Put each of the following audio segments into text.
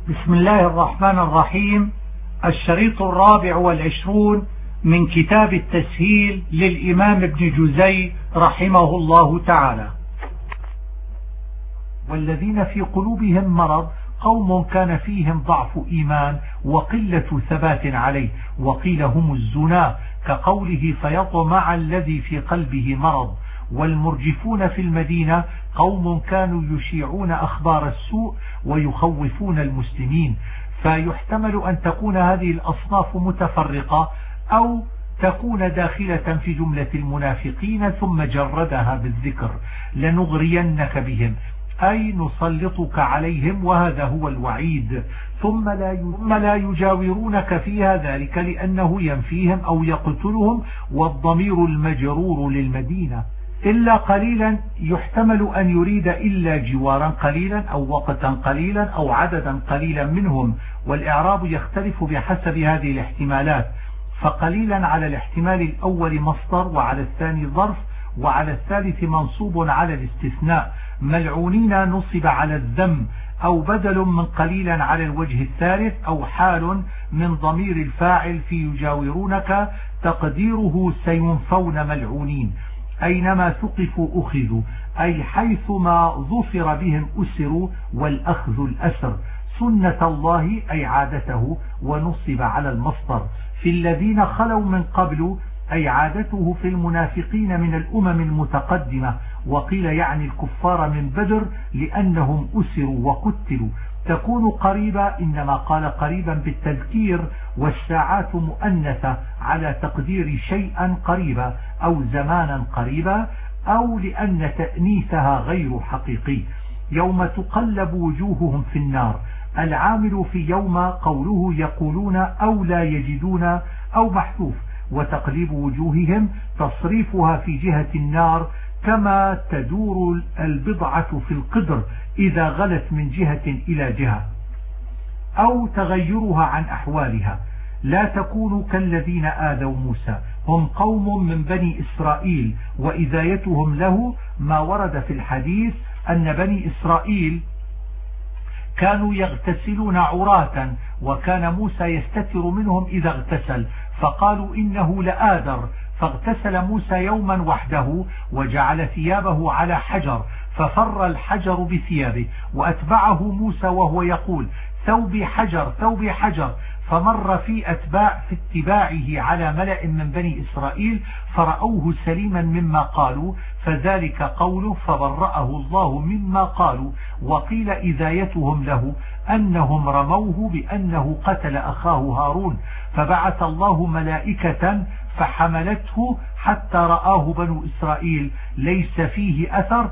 بسم الله الرحمن الرحيم. الشريط 24 من كتاب التسهيل للإمام ابن جزي رحمه الله تعالى. والذين في قلوبهم مرض قوم كان فيهم ضعف إيمان وقلة ثبات عليه، وقيل هم الزنا كقوله فيطمع الذي في قلبه مرض. والمرجفون في المدينة قوم كانوا يشيعون أخبار السوء ويخوفون المسلمين، فيحتمل أن تكون هذه الأصناف متفرقة أو تكون داخلة في جملة المنافقين ثم جردها بالذكر. لنغرينك بهم أي نسلطك عليهم، وهذا هو الوعيد. ثم لا يجاورونك فيها، ذلك لأنه ينفيهم أو يقتلهم، والضمير المجرور للمدينة. إلا قليلا يحتمل أن يريد إلا جوارا قليلا أو وقتا قليلا أو عددا قليلا منهم، والإعراب يختلف بحسب هذه الاحتمالات. فقليلا على الاحتمال الأول مصدر، وعلى الثاني ظرف، وعلى الثالث منصوب على الاستثناء. ملعونين نصب على الذم، أو بدل من قليلا على الوجه الثالث، أو حال من ضمير الفاعل في يجاورونك تقديره سينفون ملعونين. أينما ثقفوا أخذوا، أي حيثما ظفر بهم أسروا، والأخذ الأسر. سنة الله أي عادته، ونصب على المصدر. في الذين خلوا من قبل أي عادته في المنافقين من الأمم المتقدمة، وقيل يعني الكفار من بدر لأنهم أسروا وقتلوا. تكون قريبة، إنما قال قريبا بالتذكير، والساعات مؤنثة على تقدير شيئا قريبا أو زمانا قريبا، أو لأن تأنيثها غير حقيقي. يوم تقلب وجوههم في النار. العامل في يوم قوله يقولون أو لا يجدون أو محذوف، وتقليب وجوههم تصريفها في جهة النار، كما تدور البضعة في القدر إذا غلت من جهة إلى جهة، أو تغيرها عن أحوالها. لا تكونوا كالذين آذوا موسى، هم قوم من بني إسرائيل، وإذايتهم له ما ورد في الحديث أن بني إسرائيل كانوا يغتسلون عراة، وكان موسى يستتر منهم إذا اغتسل، فقالوا إنه لآذر، فاغتسل موسى يوما وحده وجعل ثيابه على حجر، ففر الحجر بثيابه، وأتبعه موسى وهو يقول ثوبي حجر ثوبي حجر، فمر في اتباعه على ملأ من بني إسرائيل فرأوه سليما مما قالوا، فذلك قوله فبرأه الله مما قالوا. وقيل إذايتهم له أنهم رموه بأنه قتل أخاه هارون، فبعث الله ملائكة فحملته حتى رآه بنو إسرائيل ليس فيه أثر،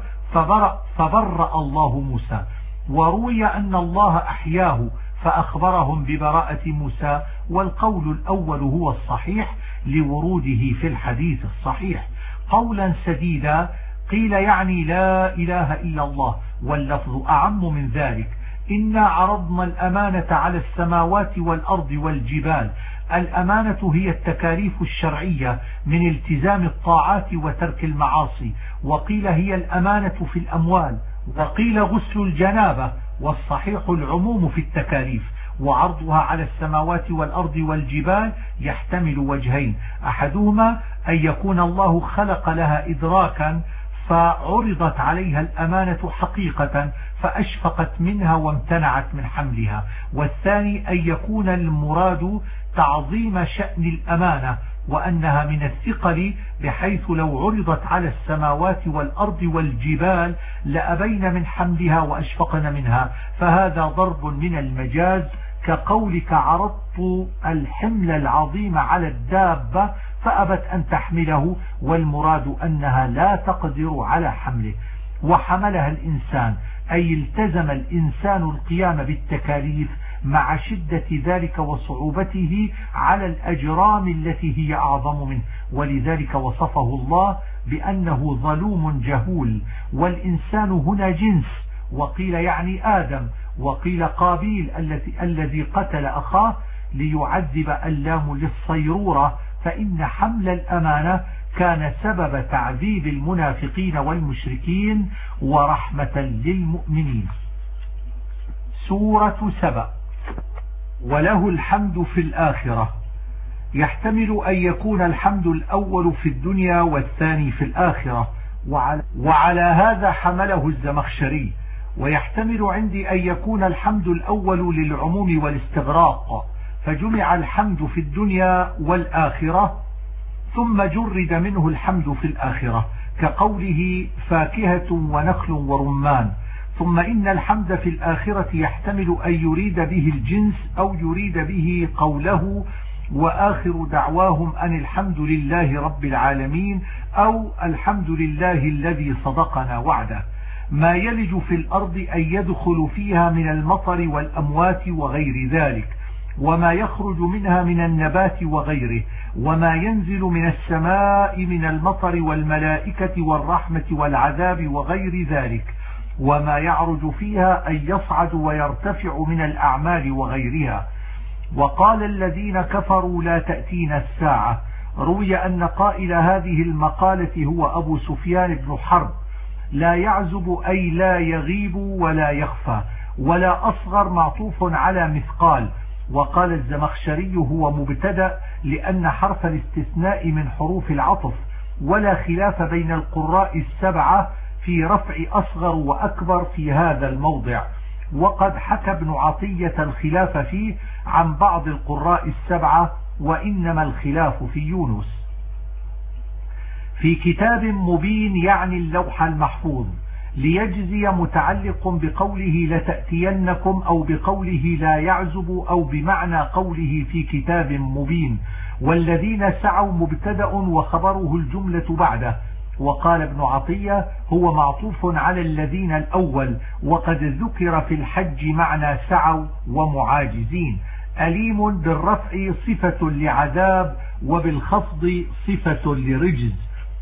فبرأ الله موسى. وروي أن الله أحياه فأخبرهم ببراءة موسى، والقول الأول هو الصحيح لوروده في الحديث الصحيح. قولا سديدا قيل يعني لا إله إلا الله، واللفظ أعم من ذلك. إنا عرضنا الأمانة على السماوات والأرض والجبال. الأمانة هي التكاليف الشرعية من التزام الطاعات وترك المعاصي، وقيل هي الأمانة في الأموال، وقيل غسل الجنابة، والصحيح العموم في التكاليف. وعرضها على السماوات والأرض والجبال يحتمل وجهين، أحدهما أن يكون الله خلق لها إدراكا فعرضت عليها الأمانة حقيقة فأشفقت منها وامتنعت من حملها، والثاني أن يكون المراد تعظيم شأن الأمانة وأنها من الثقل، بحيث لو عرضت على السماوات والأرض والجبال لأبين من حملها وأشفقن منها، فهذا ضرب من المجاز، كقولك عرضت الحمل العظيم على الدابة فأبت أن تحمله، والمراد أنها لا تقدر على حمله. وحملها الإنسان أي التزم الإنسان القيام بالتكاليف مع شدة ذلك وصعوبته على الأجرام التي هي أعظم منه، ولذلك وصفه الله بأنه ظلوم جهول. والإنسان هنا جنس، وقيل يعني آدم، وقيل قابيل الذي قتل أخاه، ليعذب اللام للصيرورة، فإن حمل الأمانة كان سبب تعذيب المنافقين والمشركين ورحمة للمؤمنين. سورة سبأ وله الحمد في الآخرة. يحتمل أن يكون الحمد الأول في الدنيا والثاني في الآخرة، وعلى هذا حمله الزمخشري. ويحتمل عندي أن يكون الحمد الأول للعموم والاستغراق، فجمع الحمد في الدنيا والآخرة ثم جرد منه الحمد في الآخرة، كقوله فاكهة ونخل ورمان. ثم إن الحمد في الآخرة يحتمل أن يريد به الجنس أو يريد به قوله وآخر دعواهم أن الحمد لله رب العالمين، أو الحمد لله الذي صدقنا وعده. ما يلج في الأرض أن يدخل فيها من المطر والأموات وغير ذلك، وما يخرج منها من النبات وغيره، وما ينزل من السماء من المطر والملائكة والرحمة والعذاب وغير ذلك، وما يعرج فيها أن يصعد ويرتفع من الأعمال وغيرها. وقال الذين كفروا لا تأتينا الساعة. روي أن قائل هذه المقالة هو أبو سفيان بن حرب. لا يعزب أي لا يغيب ولا يخفى، ولا أصغر معطوف على مثقال. وقال الزمخشري هو مبتدأ لأن حرف الاستثناء من حروف العطف، ولا خلاف بين القراء السبعة في رفع أصغر وأكبر في هذا الموضع. وقد حكى ابن عطية الخلاف فيه عن بعض القراء السبعة، وإنما الخلاف في يونس. في كتاب مبين يعني اللوح المحفوظ. ليجزي متعلق بقوله لتأتينكم، أو بقوله لا يعزب، أو بمعنى قوله في كتاب مبين. والذين سعوا مبتدأ وخبره الجملة بعده. وقال ابن عطية هو معطوف على الذين الأول، وقد ذكر في الحج معنى سعوا ومعاجزين. أليم بالرفع صفة لعذاب، وبالخفض صفة لرجز.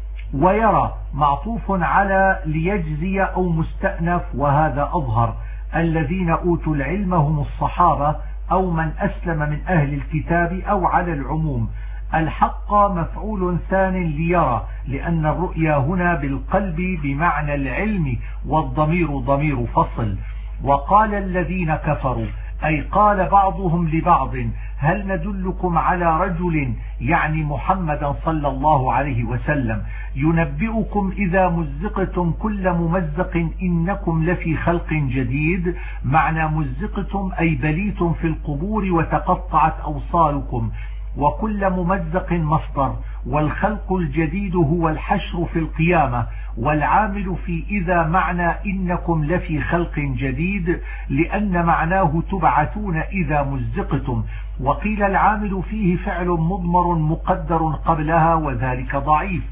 ويرى معطوف على ليجزي أو مستأنف، وهذا أظهر. الذين أوتوا العلم هم الصحابة أو من أسلم من أهل الكتاب، أو على العموم. الحق مفعول ثان ليرى، لأن الرؤيا هنا بالقلب بمعنى العلم، والضمير ضمير فصل. وقال الذين كفروا أي قال بعضهم لبعض هل ندلكم على رجل، يعني محمدا صلى الله عليه وسلم، ينبئكم إذا مزقتم كل ممزق إنكم لفي خلق جديد. معنى مزقتم أي بليتم في القبور وتقطعت أوصالكم. وكل ممزق مصدر، والخلق الجديد هو الحشر في القيامة. والعامل في إذا معنى إنكم لفي خلق جديد، لأن معناه تبعثون إذا مزقتم. وقيل العامل فيه فعل مضمر مقدر قبلها، وذلك ضعيف.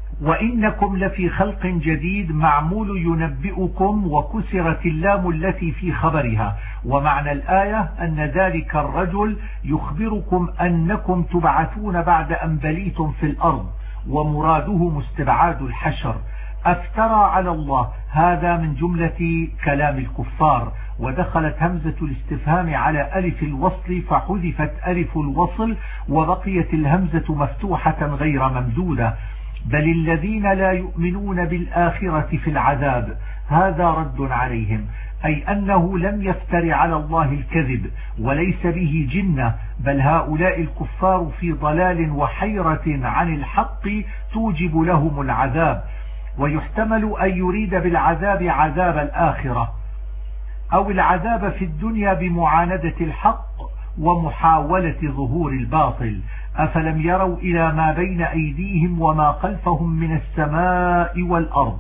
وإنكم لفي خلق جديد معمول ينبئكم، وكسرت اللام التي في خبرها. ومعنى الآية أن ذلك الرجل يخبركم أنكم تبعثون بعد أن بليتم في الأرض، ومراده مستبعاد الحشر. أفترى على الله، هذا من جملة كلام الكفار. ودخلت همزة الاستفهام على ألف الوصل، فحذفت ألف الوصل، وبقيت الهمزة مفتوحة غير ممدودة. بل الذين لا يؤمنون بالآخرة في العذاب. هذا رد عليهم، أي أنه لم يفتر على الله الكذب، وليس به جنة، بل هؤلاء الكفار في ضلال وحيرة عن الحق توجب لهم العذاب. ويحتمل أن يريد بالعذاب عذاب الآخرة، أو العذاب في الدنيا بمعاندة الحق ومحاولة ظهور الباطل. أفلم يروا إلى ما بين أيديهم وما خلفهم من السماء والأرض.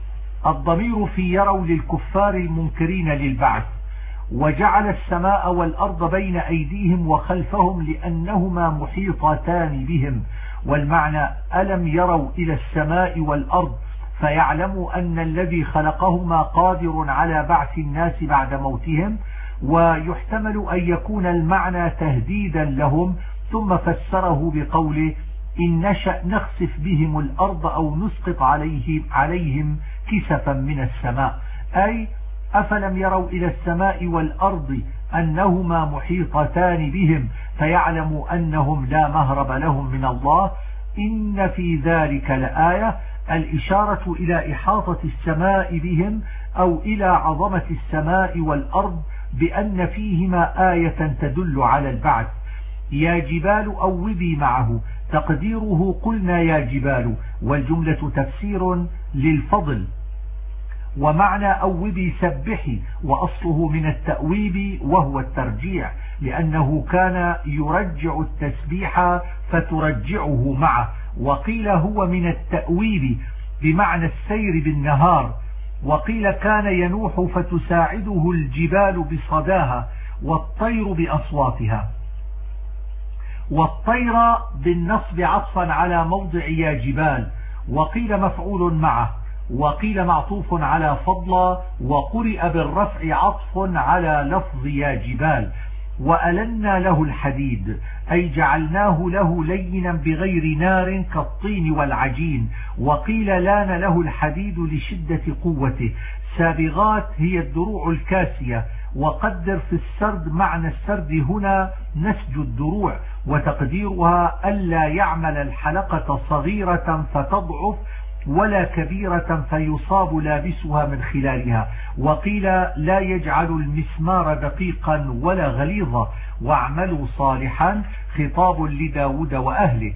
الضمير في يروا للكفار المنكرين للبعث. وجعل السماء والأرض بين أيديهم وخلفهم لأنهما محيطتان بهم. والمعنى ألم يروا إلى السماء والأرض فيعلموا أن الذي خلقهما قادر على بعث الناس بعد موتهم. ويحتمل أن يكون المعنى تهديدا لهم، ثم فسره بقوله إن نشأ نخسف بهم الأرض أو نسقط عليهم كسفا من السماء. أي أفلم يروا إلى السماء والأرض أنهما محيطتان بهم فيعلموا أنهم لا مهرب لهم من الله. إن في ذلك لآية، الإشارة إلى إحاطة السماء بهم، أو إلى عظمة السماء والأرض بأن فيهما آية تدل على البعث. يا جبال أوبي معه، تقديره قلنا يا جبال، والجملة تفسير للفضل، ومعنى أوبي سبحي، وأصله من التأويب وهو الترجيع، لأنه كان يرجع التسبيح فترجعه معه. وقيل هو من التأويب بمعنى السير بالنهار، وقيل كان ينوح فتساعده الجبال بصداها والطير بأصواتها. والطير بالنصب عطفا على موضع يا جبال، وقيل مفعول معه، وقيل معطوف على فضل، وقرئ بالرفع عطف على لفظ يا جبال. وألنا له الحديد أي جعلناه له لينا بغير نار كالطين والعجين. وقيل لان له الحديد لشدة قوته. سابغات هي الدروع الكاسية. وقدر في السرد معنى السرد هنا نسج الدروع، وتقديرها ألا يعمل الحلقة صغيرة فتضعف ولا كبيرة فيصاب لابسها من خلالها. وقيل لا يجعل المسمار دقيقا ولا غليظا. واعملوا صالحا خطاب لداود وأهله.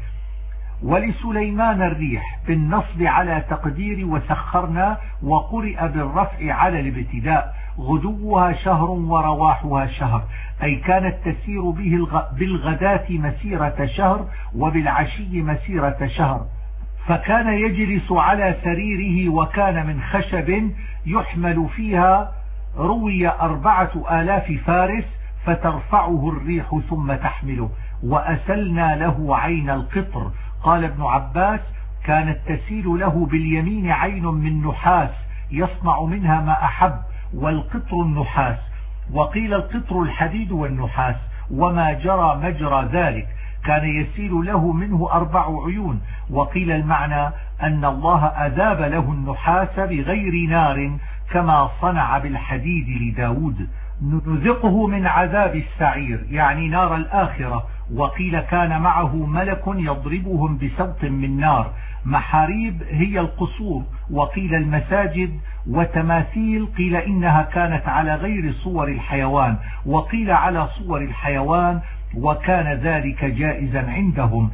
ولسليمان الريح بالنصب على تقدير وسخرنا، وقرئ بالرفع على الابتداء. غدوها شهر ورواحها شهر، أي كانت تسير بالغداة مسيرة شهر وبالعشي مسيرة شهر. فكان يجلس على سريره، وكان من خشب يحمل فيها روي 4000 فارس، فترفعه الريح ثم تحمله. وأسلنا له عين القطر. قال ابن عباس كانت تسيل له باليمين عين من نحاس يصنع منها ما أحب، والقطر النحاس. وقيل القطر الحديد والنحاس، وما جرى مجرى ذلك. كان يسيل له منه 4 عيون. وقيل المعنى أن الله أذاب له النحاس بغير نار كما صنع بالحديد لداود. نذقه من عذاب السعير يعني نار الآخرة. وقيل كان معه ملك يضربهم بسوط من نار. محاريب هي القصور، وقيل المساجد. وتماثيل قيل إنها كانت على غير صور الحيوان، وقيل على صور الحيوان، وكان ذلك جائزا عندهم.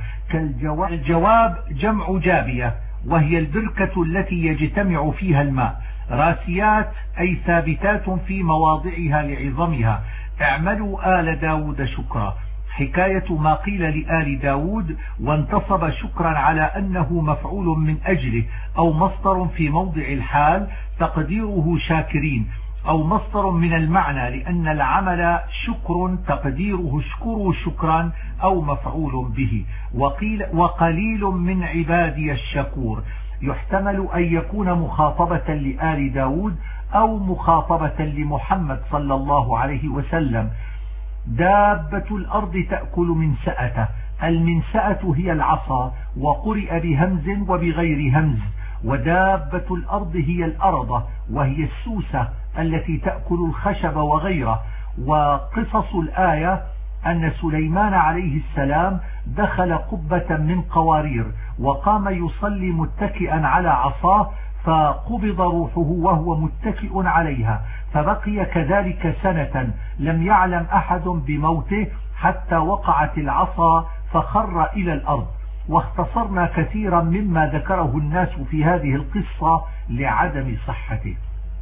الجواب جمع جابية، وهي البركة التي يجتمع فيها الماء. راسيات أي ثابتات في مواضعها لعظمها. اعملوا آل داود شكرا، حكاية ما قيل لآل داود، وانتصب شكرا على أنه مفعول من أجله، أو مصدر في موضع الحال تقديره شاكرين، أو مصدر من المعنى لأن العمل شكر تقديره اشكروا شكرا، أو مفعول به. وقليل من عبادي الشكور، يحتمل أن يكون مخاطبة لآل داود أو مخاطبة لمحمد صلى الله عليه وسلم. دابة الأرض تأكل منسأته، المنسأة هي العصا، وقرئ بهمز وبغير همز. ودابة الأرض هي الأرض، وهي السوسة التي تأكل الخشب وغيره. وقصص الآية أن سليمان عليه السلام دخل قبة من قوارير، وقام يصلي متكئا على عصاه، فقبض روحه وهو متكئ عليها، فبقي كذلك سنة لم يعلم أحد بموته، حتى وقعت العصا فخر إلى الأرض. واختصرنا كثيرا مما ذكره الناس في هذه القصة لعدم صحته.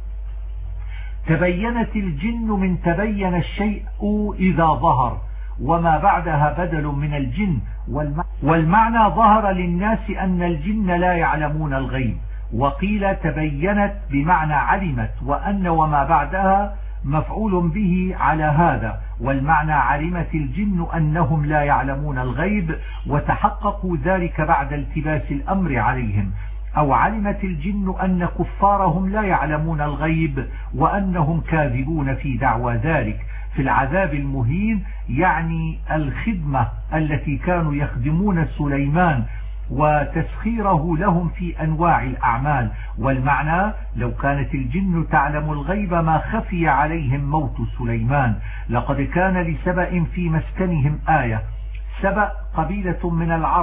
تبينت الجن من تبين الشيء إذا ظهر، وما بعدها بدل من الجن. والمعنى ظهر للناس أن الجن لا يعلمون الغيب. وقيل تبينت بمعنى علمت، وأن وما بعدها مفعول به على هذا. والمعنى علمت الجن أنهم لا يعلمون الغيب، وتحققوا ذلك بعد التباس الأمر عليهم. أو علمت الجن أن كفارهم لا يعلمون الغيب، وأنهم كاذبون في دعوى ذلك. في العذاب المهين يعني الخدمة التي كانوا يخدمون سليمان وتسخيره لهم في أنواع الأعمال. والمعنى لو كانت الجن تعلم الغيب ما خفي عليهم موت سليمان. لقد كان لسبأ في مسكنهم آية. سبأ قبيلة من العرب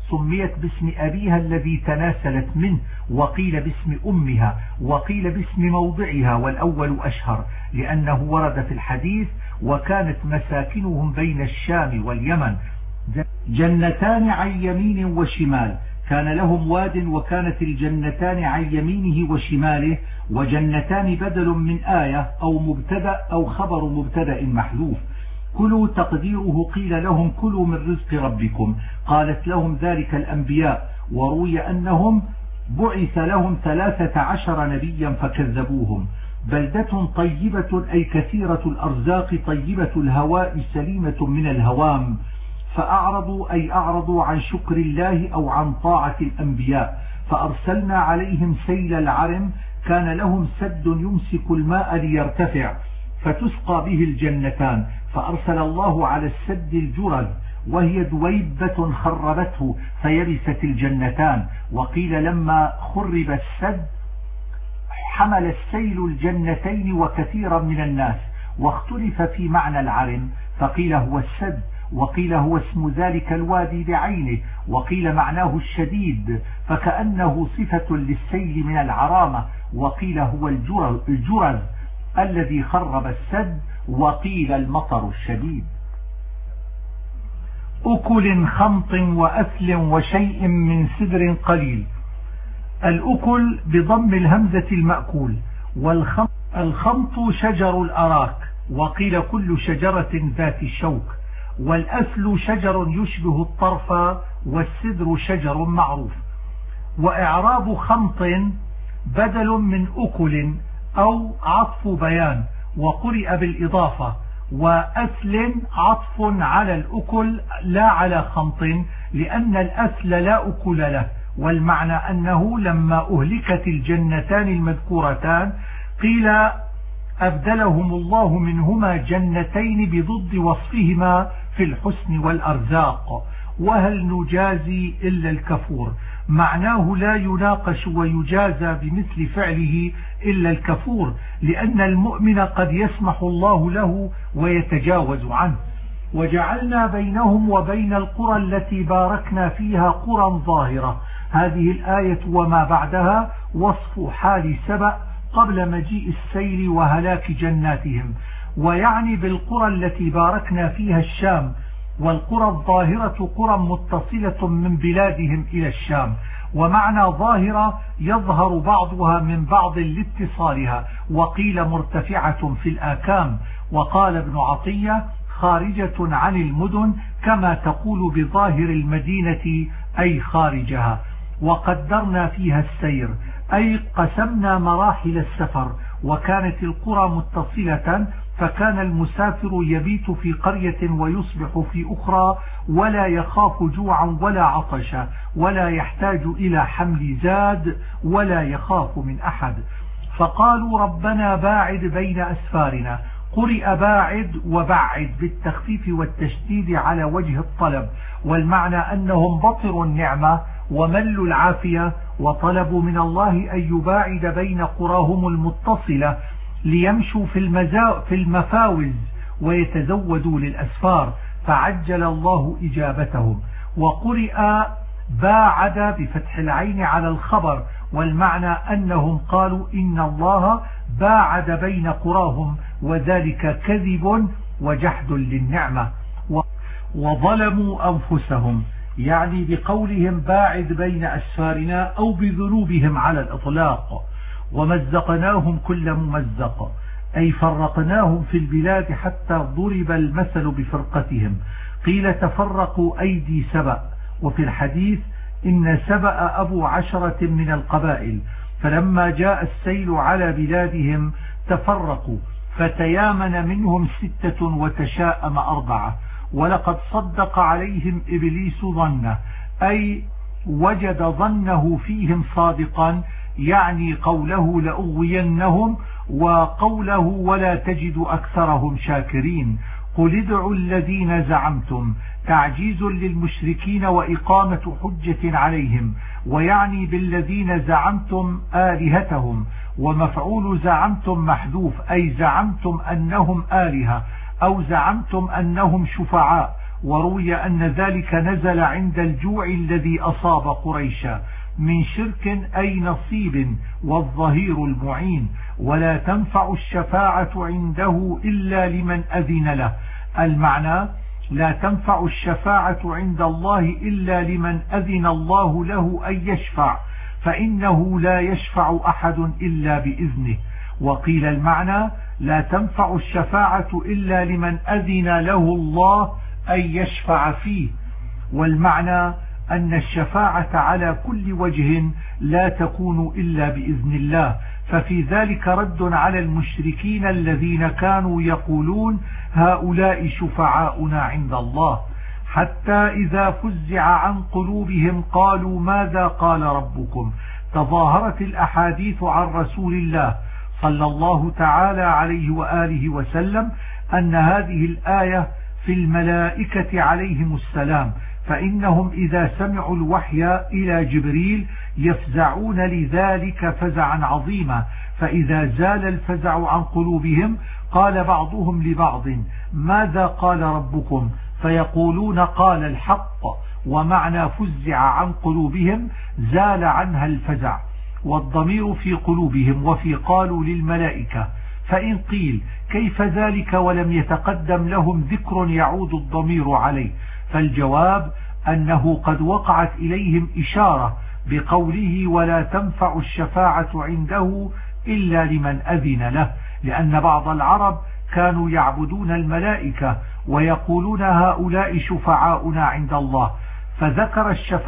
سميت باسم أبيها الذي تناسلت منه، وقيل باسم أمها، وقيل باسم موضعها، والأول أشهر لأنه ورد في الحديث: وكانت مساكنهم بين الشام واليمن، جنتان عن يمين وشمال. كان لهم واد، وكانت الجنتان عن يمينه وشماله. وجنتان بدل من آية أو مبتدأ أو خبر مبتدأ محذوف. كلوا تقديره قيل لهم كلوا من رزق ربكم، قالت لهم ذلك الأنبياء. وروي أنهم بعث لهم 13 نبيا فكذبوهم. بلدة طيبة أي كثيرة الأرزاق طيبة الهواء سليمة من الهوام. فأعرضوا أي أعرضوا عن شكر الله أو عن طاعة الأنبياء، فأرسلنا عليهم سيل العرم. كان لهم سد يمسك الماء ليرتفع فتسقى به الجنتان، فأرسل الله على السد الجرز، وهي دويبة خربته فيبست الجنتان. وقيل لما خرب السد حمل السيل الجنتين وكثيرا من الناس. واختلف في معنى العرم، فقيل هو السد، وقيل هو اسم ذلك الوادي بعينه، وقيل معناه الشديد فكأنه صفة للسيل من العرامة، وقيل هو الجرز الذي خرب السد، وقيل المطر الشديد. أكل خمط وأثل وشيء من سدر قليل. الأكل بضم الهمزة المأكول، والخمط شجر الأراك، وقيل كل شجرة ذات الشوك. والأثل شجر يشبه الطرف، والسدر شجر معروف. وإعراب خمط بدل من أكل أو عطف بيان، وقرئ بالإضافة. وأثل عطف على الأكل لا على خمط، لأن الأثل لا أكل له. والمعنى أنه لما أهلكت الجنتان المذكورتان قيل أبدلهم الله منهما جنتين بضد وصفهما في الحسن والأرزاق. وهل نجازي إلا الكفور؟ معناه لا يناقش ويجازى بمثل فعله إلا الكفور، لأن المؤمن قد يسمح الله له ويتجاوز عنه. وجعلنا بينهم وبين القرى التي باركنا فيها قرى ظاهرة. هذه الآية وما بعدها وصف حال سبأ قبل مجيء السيل وهلاك جناتهم، ويعني بالقرى التي باركنا فيها الشام. والقرى الظاهرة قرى متصلة من بلادهم إلى الشام، ومعنى ظاهرة يظهر بعضها من بعض لاتصالها، وقيل مرتفعة في الآكام. وقال ابن عطية خارجة عن المدن، كما تقول بظاهر المدينة أي خارجها. وقدرنا فيها السير أي قسمنا مراحل السفر. وكانت القرى متصلة، فكان المسافر يبيت في قرية ويصبح في أخرى، ولا يخاف جوعا ولا عطشا، ولا يحتاج إلى حمل زاد، ولا يخاف من أحد. فقالوا ربنا باعد بين أسفارنا. قرئ باعد وبعد بالتخفيف والتشديد على وجه الطلب، والمعنى أنهم بطروا النعمة وملوا العافية، وطلبوا من الله أن يباعد بين قراهم المتصلة ليمشوا في المفاوز ويتزودوا للأسفار، فعجل الله إجابتهم. وقرئ باعد بفتح العين على الخبر، والمعنى أنهم قالوا إن الله باعد بين قراهم، وذلك كذب وجحد للنعمة. وظلموا أنفسهم، يعني بقولهم باعد بين أسفارنا أو بذنوبهم على الإطلاق. ومزقناهم كل ممزق، أي فرقناهم في البلاد حتى ضرب المثل بفرقتهم. قيل تفرقوا أيدي سبأ. وفي الحديث إن سبأ أبو 10 من القبائل، فلما جاء السيل على بلادهم تفرقوا، فتيامن منهم 6 وتشاءم 4. ولقد صدق عليهم إبليس ظنه، أي وجد ظنه فيهم صادقا، يعني قوله لأغوينهم، وقوله ولا تجد أكثرهم شاكرين. قل ادعوا الذين زعمتم، تعجيز للمشركين وإقامة حجة عليهم، ويعني بالذين زعمتم آلهتهم. ومفعول زعمتم محذوف، أي زعمتم أنهم آلهة، أو زعمتم أنهم شفعاء. وروي أن ذلك نزل عند الجوع الذي أصاب قريشا من شرك أي نصيب والظهير المعين. ولا تنفع الشفاعة عنده إلا لمن أذن له. المعنى لا تنفع الشفاعة عند الله إلا لمن أذن الله له أن يشفع، فإنه لا يشفع أحد إلا بإذنه. وقيل المعنى لا تنفع الشفاعة إلا لمن أذن له الله أن يشفع فيه. والمعنى أن الشفاعة على كل وجه لا تكون إلا بإذن الله. ففي ذلك رد على المشركين الذين كانوا يقولون هؤلاء شفعاؤنا عند الله، حتى إذا فزع عن قلوبهم قالوا ماذا قال ربكم. تظاهرت الأحاديث عن رسول الله صلى الله تعالى عليه وآله وسلم أن هذه الآية في الملائكة عليهم السلام، فإنهم إذا سمعوا الوحي إلى جبريل يفزعون لذلك فزعا عظيما، فإذا زال الفزع عن قلوبهم قال بعضهم لبعض ماذا قال ربكم، فيقولون قال الحق، ومعنى فزع عن قلوبهم زال عنها الفزع. والضمير في قلوبهم وفي قالوا للملائكة. فإن قيل كيف ذلك ولم يتقدم لهم ذكر يعود الضمير عليه، فالجواب أنه قد وقعت إليهم إشارة بقوله ولا تنفع الشفاعة عنده إلا لمن أذن له، لأن بعض العرب كانوا يعبدون الملائكة ويقولون هؤلاء شفعاؤنا عند الله، فذكر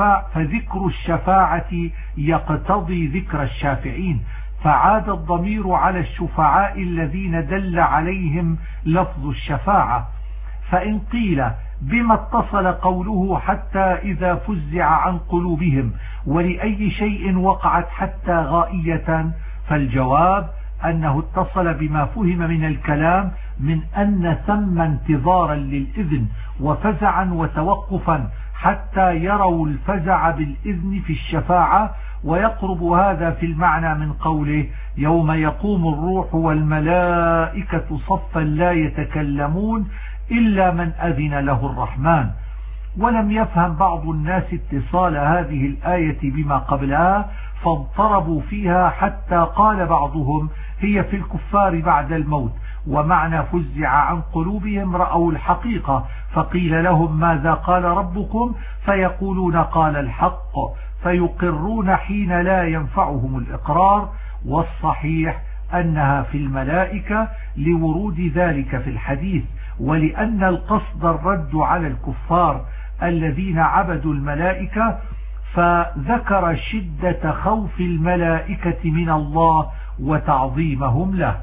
الشفاعة يقتضي ذكر الشافعين، فعاد الضمير على الشفعاء الذين دل عليهم لفظ الشفاعة. فإن قيل بما اتصل قوله حتى إذا فزع عن قلوبهم ولأي شيء وقعت حتى غائية، فالجواب أنه اتصل بما فهم من الكلام من أن ثم انتظارا للإذن وفزعا وتوقفا حتى يروا الفزع بالإذن في الشفاعة. ويقرب هذا في المعنى من قوله يوم يقوم الروح والملائكة صفا لا يتكلمون إلا من أذن له الرحمن. ولم يفهم بعض الناس اتصال هذه الآية بما قبلها فاضطربوا فيها حتى قال بعضهم هي في الكفار بعد الموت، ومعنى فزع عن قلوبهم رأوا الحقيقة فقيل لهم ماذا قال ربكم، فيقولون قال الحق، فيقرون حين لا ينفعهم الإقرار. والصحيح أنها في الملائكة لورود ذلك في الحديث، ولأن القصد الرد على الكفار الذين عبدوا الملائكة، فذكر شدة خوف الملائكة من الله وتعظيمهم له.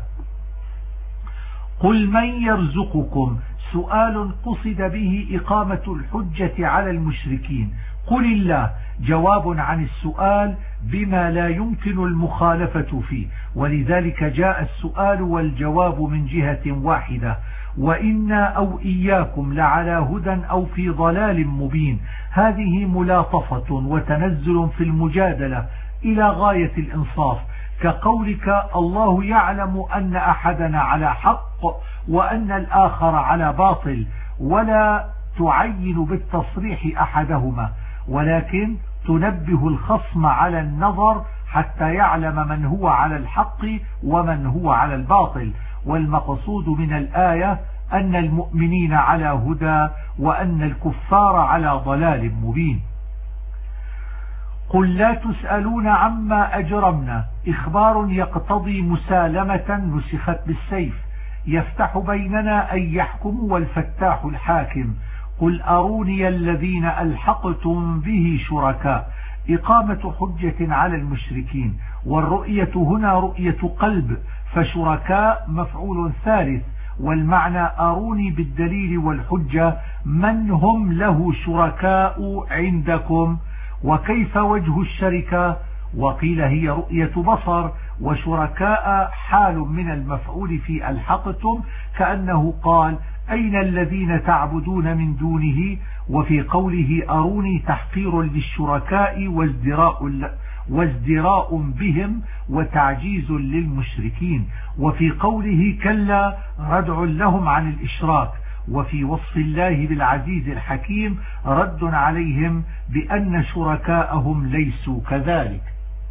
قل من يرزقكم سؤال قصد به إقامة الحجة على المشركين، قل الله جواب عن السؤال بما لا يمكن المخالفة فيه، ولذلك جاء السؤال والجواب من جهة واحدة، وإنا أو إياكم لعلى هدى أو في ضلال مبين. هذه ملاطفة وتنزل في المجادلة إلى غاية الإنصاف، كقولك الله يعلم أن أحدنا على حق وأن الآخر على باطل، ولا تعين بالتصريح أحدهما، ولكن تنبه الخصم على النظر حتى يعلم من هو على الحق ومن هو على الباطل. والمقصود من الآية أن المؤمنين على هدى وأن الكفار على ضلال مبين. قل لا تسألون عما أجرمنا إخبار يقتضي مسالمة نسخت بالسيف، يفتح بيننا أن يحكم والفتاح الحاكم. قل أروني الذين ألحقتم به شركاء، إقامة حجة على المشركين، والرؤية هنا رؤية قلب، فشركاء مفعول ثالث، والمعنى أروني بالدليل والحجة من هم له شركاء عندكم وكيف وجه الشركة. وقيل هي رؤية بصر، وشركاء حال من المفعول في ألحقتم، كأنه قال أين الذين تعبدون من دونه. وفي قوله أروني تحقير للشركاء وازدراء بهم وتعجيز للمشركين. وفي قوله كلا ردع لهم عن الإشراك، وفي وصف الله بالعزيز الحكيم رد عليهم بأن شركاءهم ليسوا كذلك.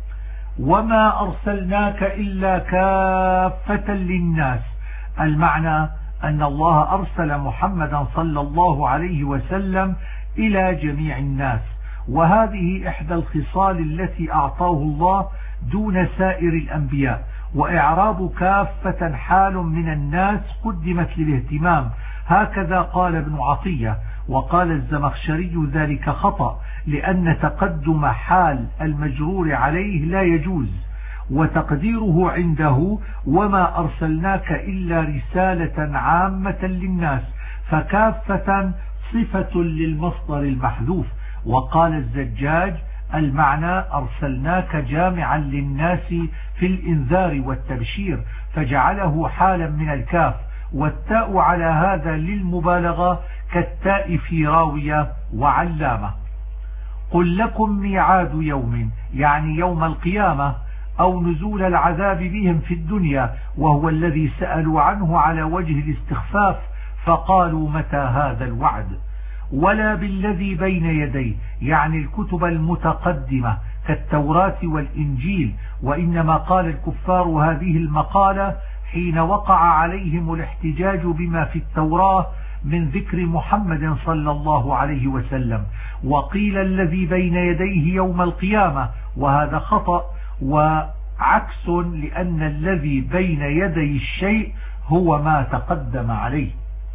وما أرسلناك إلا كافة للناس، المعنى أن الله أرسل محمدا صلى الله عليه وسلم إلى جميع الناس، وهذه إحدى الخصال التي أعطاه الله دون سائر الأنبياء. وإعراب كافة حال من الناس قدمت للاهتمام، هكذا قال ابن عطية. وقال الزمخشري ذلك خطأ، لأن تقدم حال المجرور عليه لا يجوز، وتقديره عنده وما أرسلناك إلا رسالة عامة للناس، فكافة صفة للمصدر المحذوف. وقال الزجاج المعنى أرسلناك جامعا للناس في الإنذار والتبشير، فجعله حالا من الكاف، والتاء على هذا للمبالغة كالتاء في راوية وعلامة. قل لكم ميعاد يوم، يعني يوم القيامة، أو نزول العذاب بهم في الدنيا، وهو الذي سألوا عنه على وجه الاستخفاف، فقالوا متى هذا الوعد. ولا بالذي بين يديه، يعني الكتب المتقدمة كالتوراة والإنجيل، وإنما قال الكفار هذه المقالة حين وقع عليهم الاحتجاج بما في التوراة من ذكر محمد صلى الله عليه وسلم. وقيل الذي بين يديه يوم القيامة، وهذا خطأ وعكس، لأن الذي بين يدي الشيء هو ما تقدم عليه.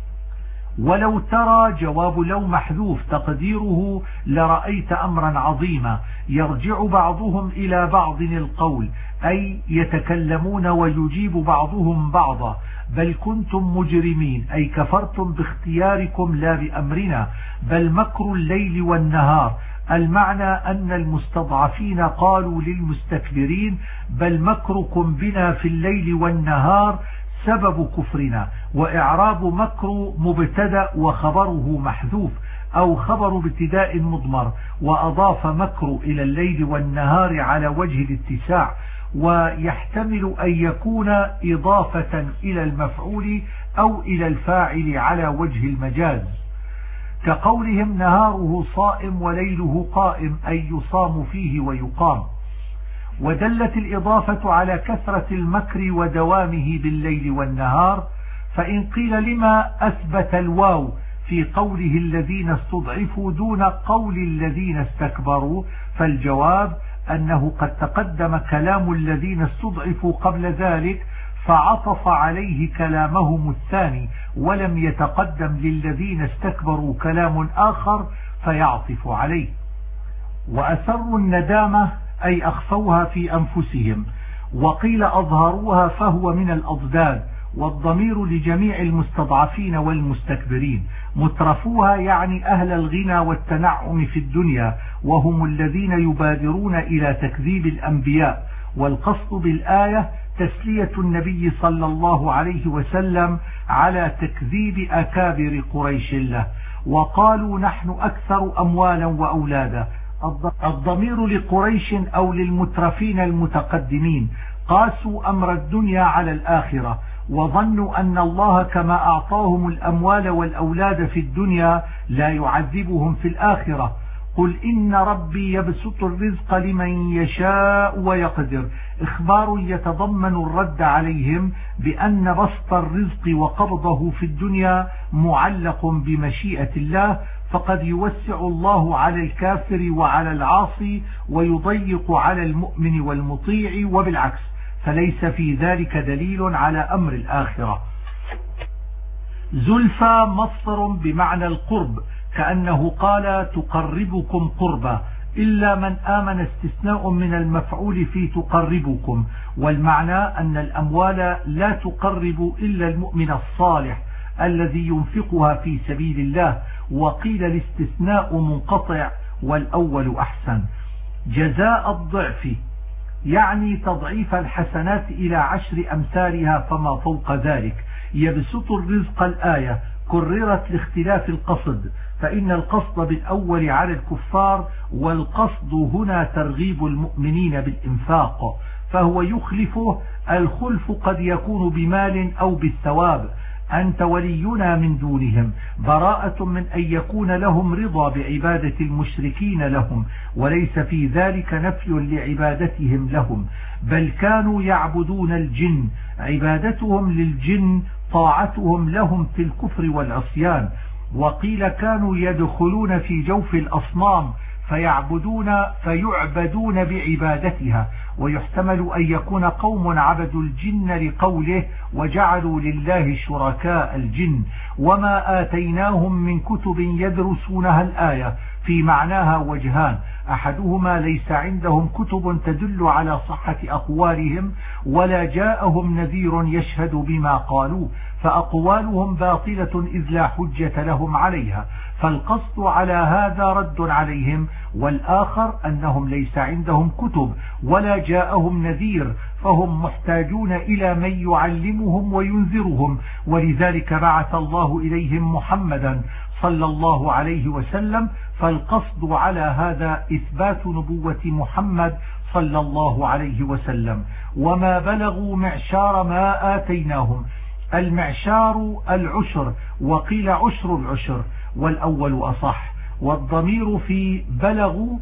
ولو ترى جواب لو محذوف تقديره لرأيت أمرا عظيما، يرجع بعضهم إلى بعض القول، أي يتكلمون ويجيب بعضهم بعضا. بل كنتم مجرمين، أي كفرتم باختياركم لا بأمرنا، بل مكر الليل والنهار. المعنى أن المستضعفين قالوا للمستكبرين بل مكركم بنا في الليل والنهار سبب كفرنا. وإعراب مكر مبتدأ وخبره محذوف، أو خبر ابتداء مضمر، وأضاف مكر إلى الليل والنهار على وجه الاتساع، ويحتمل أن يكون إضافة إلى المفعول أو إلى الفاعل على وجه المجاز، كقولهم نهاره صائم وليله قائم، أي يصام فيه ويقام. ودلت الإضافة على كثرة المكر ودوامه بالليل والنهار. فإن قيل لما أثبت الواو في قوله الذين استضعفوا دون قول الذين استكبروا، فالجواب أنه قد تقدم كلام الذين استضعفوا قبل ذلك، فعطف عليه كلامهم الثاني، ولم يتقدم للذين استكبروا كلام آخر فيعطف عليه. وأسروا الندامة أي أخفوها في أنفسهم، وقيل أظهروها فهو من الأضداد، والضمير لجميع المستضعفين والمستكبرين. مترفوها يعني أهل الغنى والتنعم في الدنيا، وهم الذين يبادرون إلى تكذيب الأنبياء. والقصد بالآية تسلية النبي صلى الله عليه وسلم على تكذيب أكابر قريش له. وقالوا نحن أكثر أموالا وأولادا، الضمير لقريش أو للمترفين المتقدمين، قاسوا أمر الدنيا على الآخرة، وظنوا أن الله كما أعطاهم الأموال والأولاد في الدنيا لا يعذبهم في الآخرة. قل إن ربي يبسط الرزق لمن يشاء ويقدر، إخبار يتضمن الرد عليهم بأن بسط الرزق وقبضه في الدنيا معلق بمشيئة الله، فقد يوسع الله على الكافر وعلى العاصي ويضيق على المؤمن والمطيع، وبالعكس، فليس في ذلك دليل على أمر الآخرة. زلفى مصدر بمعنى القرب، كأنه قال تقربكم قربا، إلا من آمن استثناء من المفعول في تقربكم، والمعنى أن الأموال لا تقرب إلا المؤمن الصالح الذي ينفقها في سبيل الله. وقيل الاستثناء منقطع والأول أحسن. جزاء الضعف يعني تضعيف الحسنات إلى 10 أمثالها فما فوق ذلك. يبسط الرزق الآية كررت لاختلاف القصد، فإن القصد بالأول على الكفار، والقصد هنا ترغيب المؤمنين بالإنفاق، فهو يخلفه. الخلف قد يكون بمال أو بالثواب، أنت ولينا من دونهم، براءة من أن يكون لهم رضا بعبادة المشركين لهم، وليس في ذلك نفي لعبادتهم لهم، بل كانوا يعبدون الجن، عبادتهم للجن طاعتهم لهم في الكفر والعصيان. وقيل كانوا يدخلون في جوف الأصنام فيعبدون بعبادتها، ويحتمل أن يكون قوم عبدوا الجن لقوله وجعلوا لله شركاء الجن، وما آتيناهم من كتب يدرسونها الآية في معناها وجهان، أحدهما ليس عندهم كتب تدل على صحة أقوالهم ولا جاءهم نذير يشهد بما قالوا، فأقوالهم باطلة إذ لا حجة لهم عليها، فالقصد على هذا رد عليهم. والآخر أنهم ليس عندهم كتب ولا جاءهم نذير، فهم محتاجون إلى من يعلمهم وينذرهم، ولذلك بعث الله إليهم محمدا صلى الله عليه وسلم. فالقصد على هذا إثبات نبوة محمد صلى الله عليه وسلم. وما بلغوا معشار ما آتيناهم، المعشار العشر، وقيل عشر العشر، والأول أصح. والضمير في بلغوا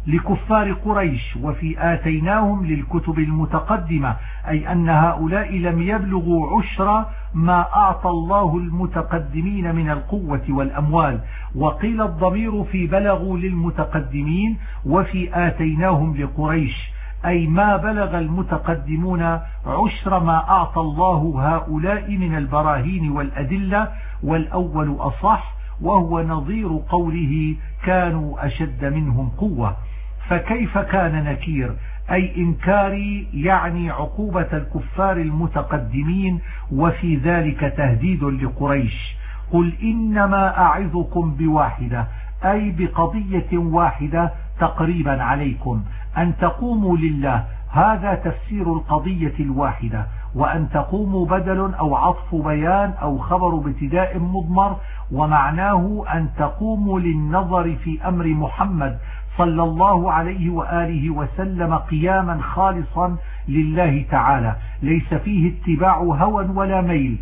لكفار قريش، وفي آتيناهم للكتب المتقدمة، أي أن هؤلاء لم يبلغوا عشر ما أعطى الله المتقدمين من القوة والأموال. وقيل الضمير في بلغوا للمتقدمين، وفي آتيناهم لقريش، أي ما بلغ المتقدمون عشر ما أعطى الله هؤلاء من البراهين والأدلة، والأول أصح، وهو نظير قوله كانوا أشد منهم قوة. فكيف كان نكير؟ أي إنكاري، يعني عقوبة الكفار المتقدمين، وفي ذلك تهديد لقريش. قل إنما أعظكم بواحدة، أي بقضية واحدة تقريبا عليكم، أن تقوموا لله، هذا تفسير القضية الواحدة. وأن تقوموا بدل أو عطف بيان أو خبر ابتداء مضمر، ومعناه أن تقوموا للنظر في أمر محمد صلى الله عليه وآله وسلم قياما خالصا لله تعالى، ليس فيه اتباع هوى ولا ميل،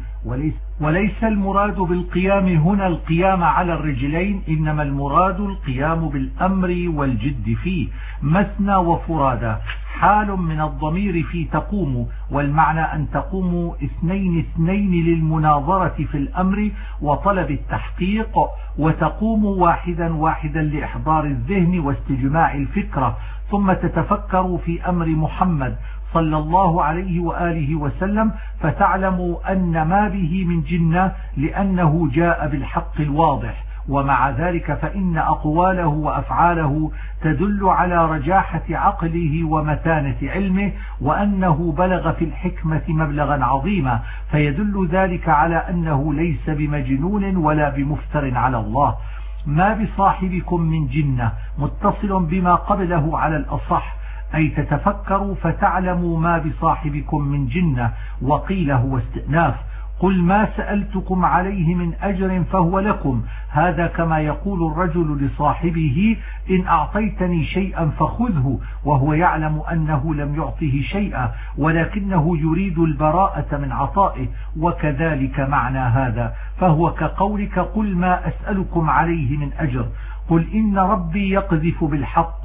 وليس المراد بالقيام هنا القيام على الرجلين، إنما المراد القيام بالأمر والجد فيه مثنى وفرادا، حال من الضمير في تقوموا، والمعنى أن تقوموا اثنين اثنين للمناظرة في الأمر وطلب التحقيق، وتقوموا واحدا واحدا لإحضار الذهن واستجماع الفكرة، ثم تتفكروا في أمر محمد صلى الله عليه وآله وسلم، فتعلموا أن ما به من جنة، لأنه جاء بالحق الواضح. ومع ذلك فإن أقواله وأفعاله تدل على رجاحة عقله ومتانة علمه، وأنه بلغ في الحكمة مبلغا عظيما، فيدل ذلك على أنه ليس بمجنون ولا بمفتر على الله. ما بصاحبكم من جنة متصل بما قبله على الأصح، أي تتفكروا فتعلموا ما بصاحبكم من جنة. وقيل هو استئناف. قل ما سألتكم عليه من أجر فهو لكم، هذا كما يقول الرجل لصاحبه إن أعطيتني شيئا فخذه، وهو يعلم أنه لم يعطه شيئا، ولكنه يريد البراءة من عطائه، وكذلك معنى هذا، فهو كقولك قل ما أسألكم عليه من أجر. قل إن ربي يقذف بالحق،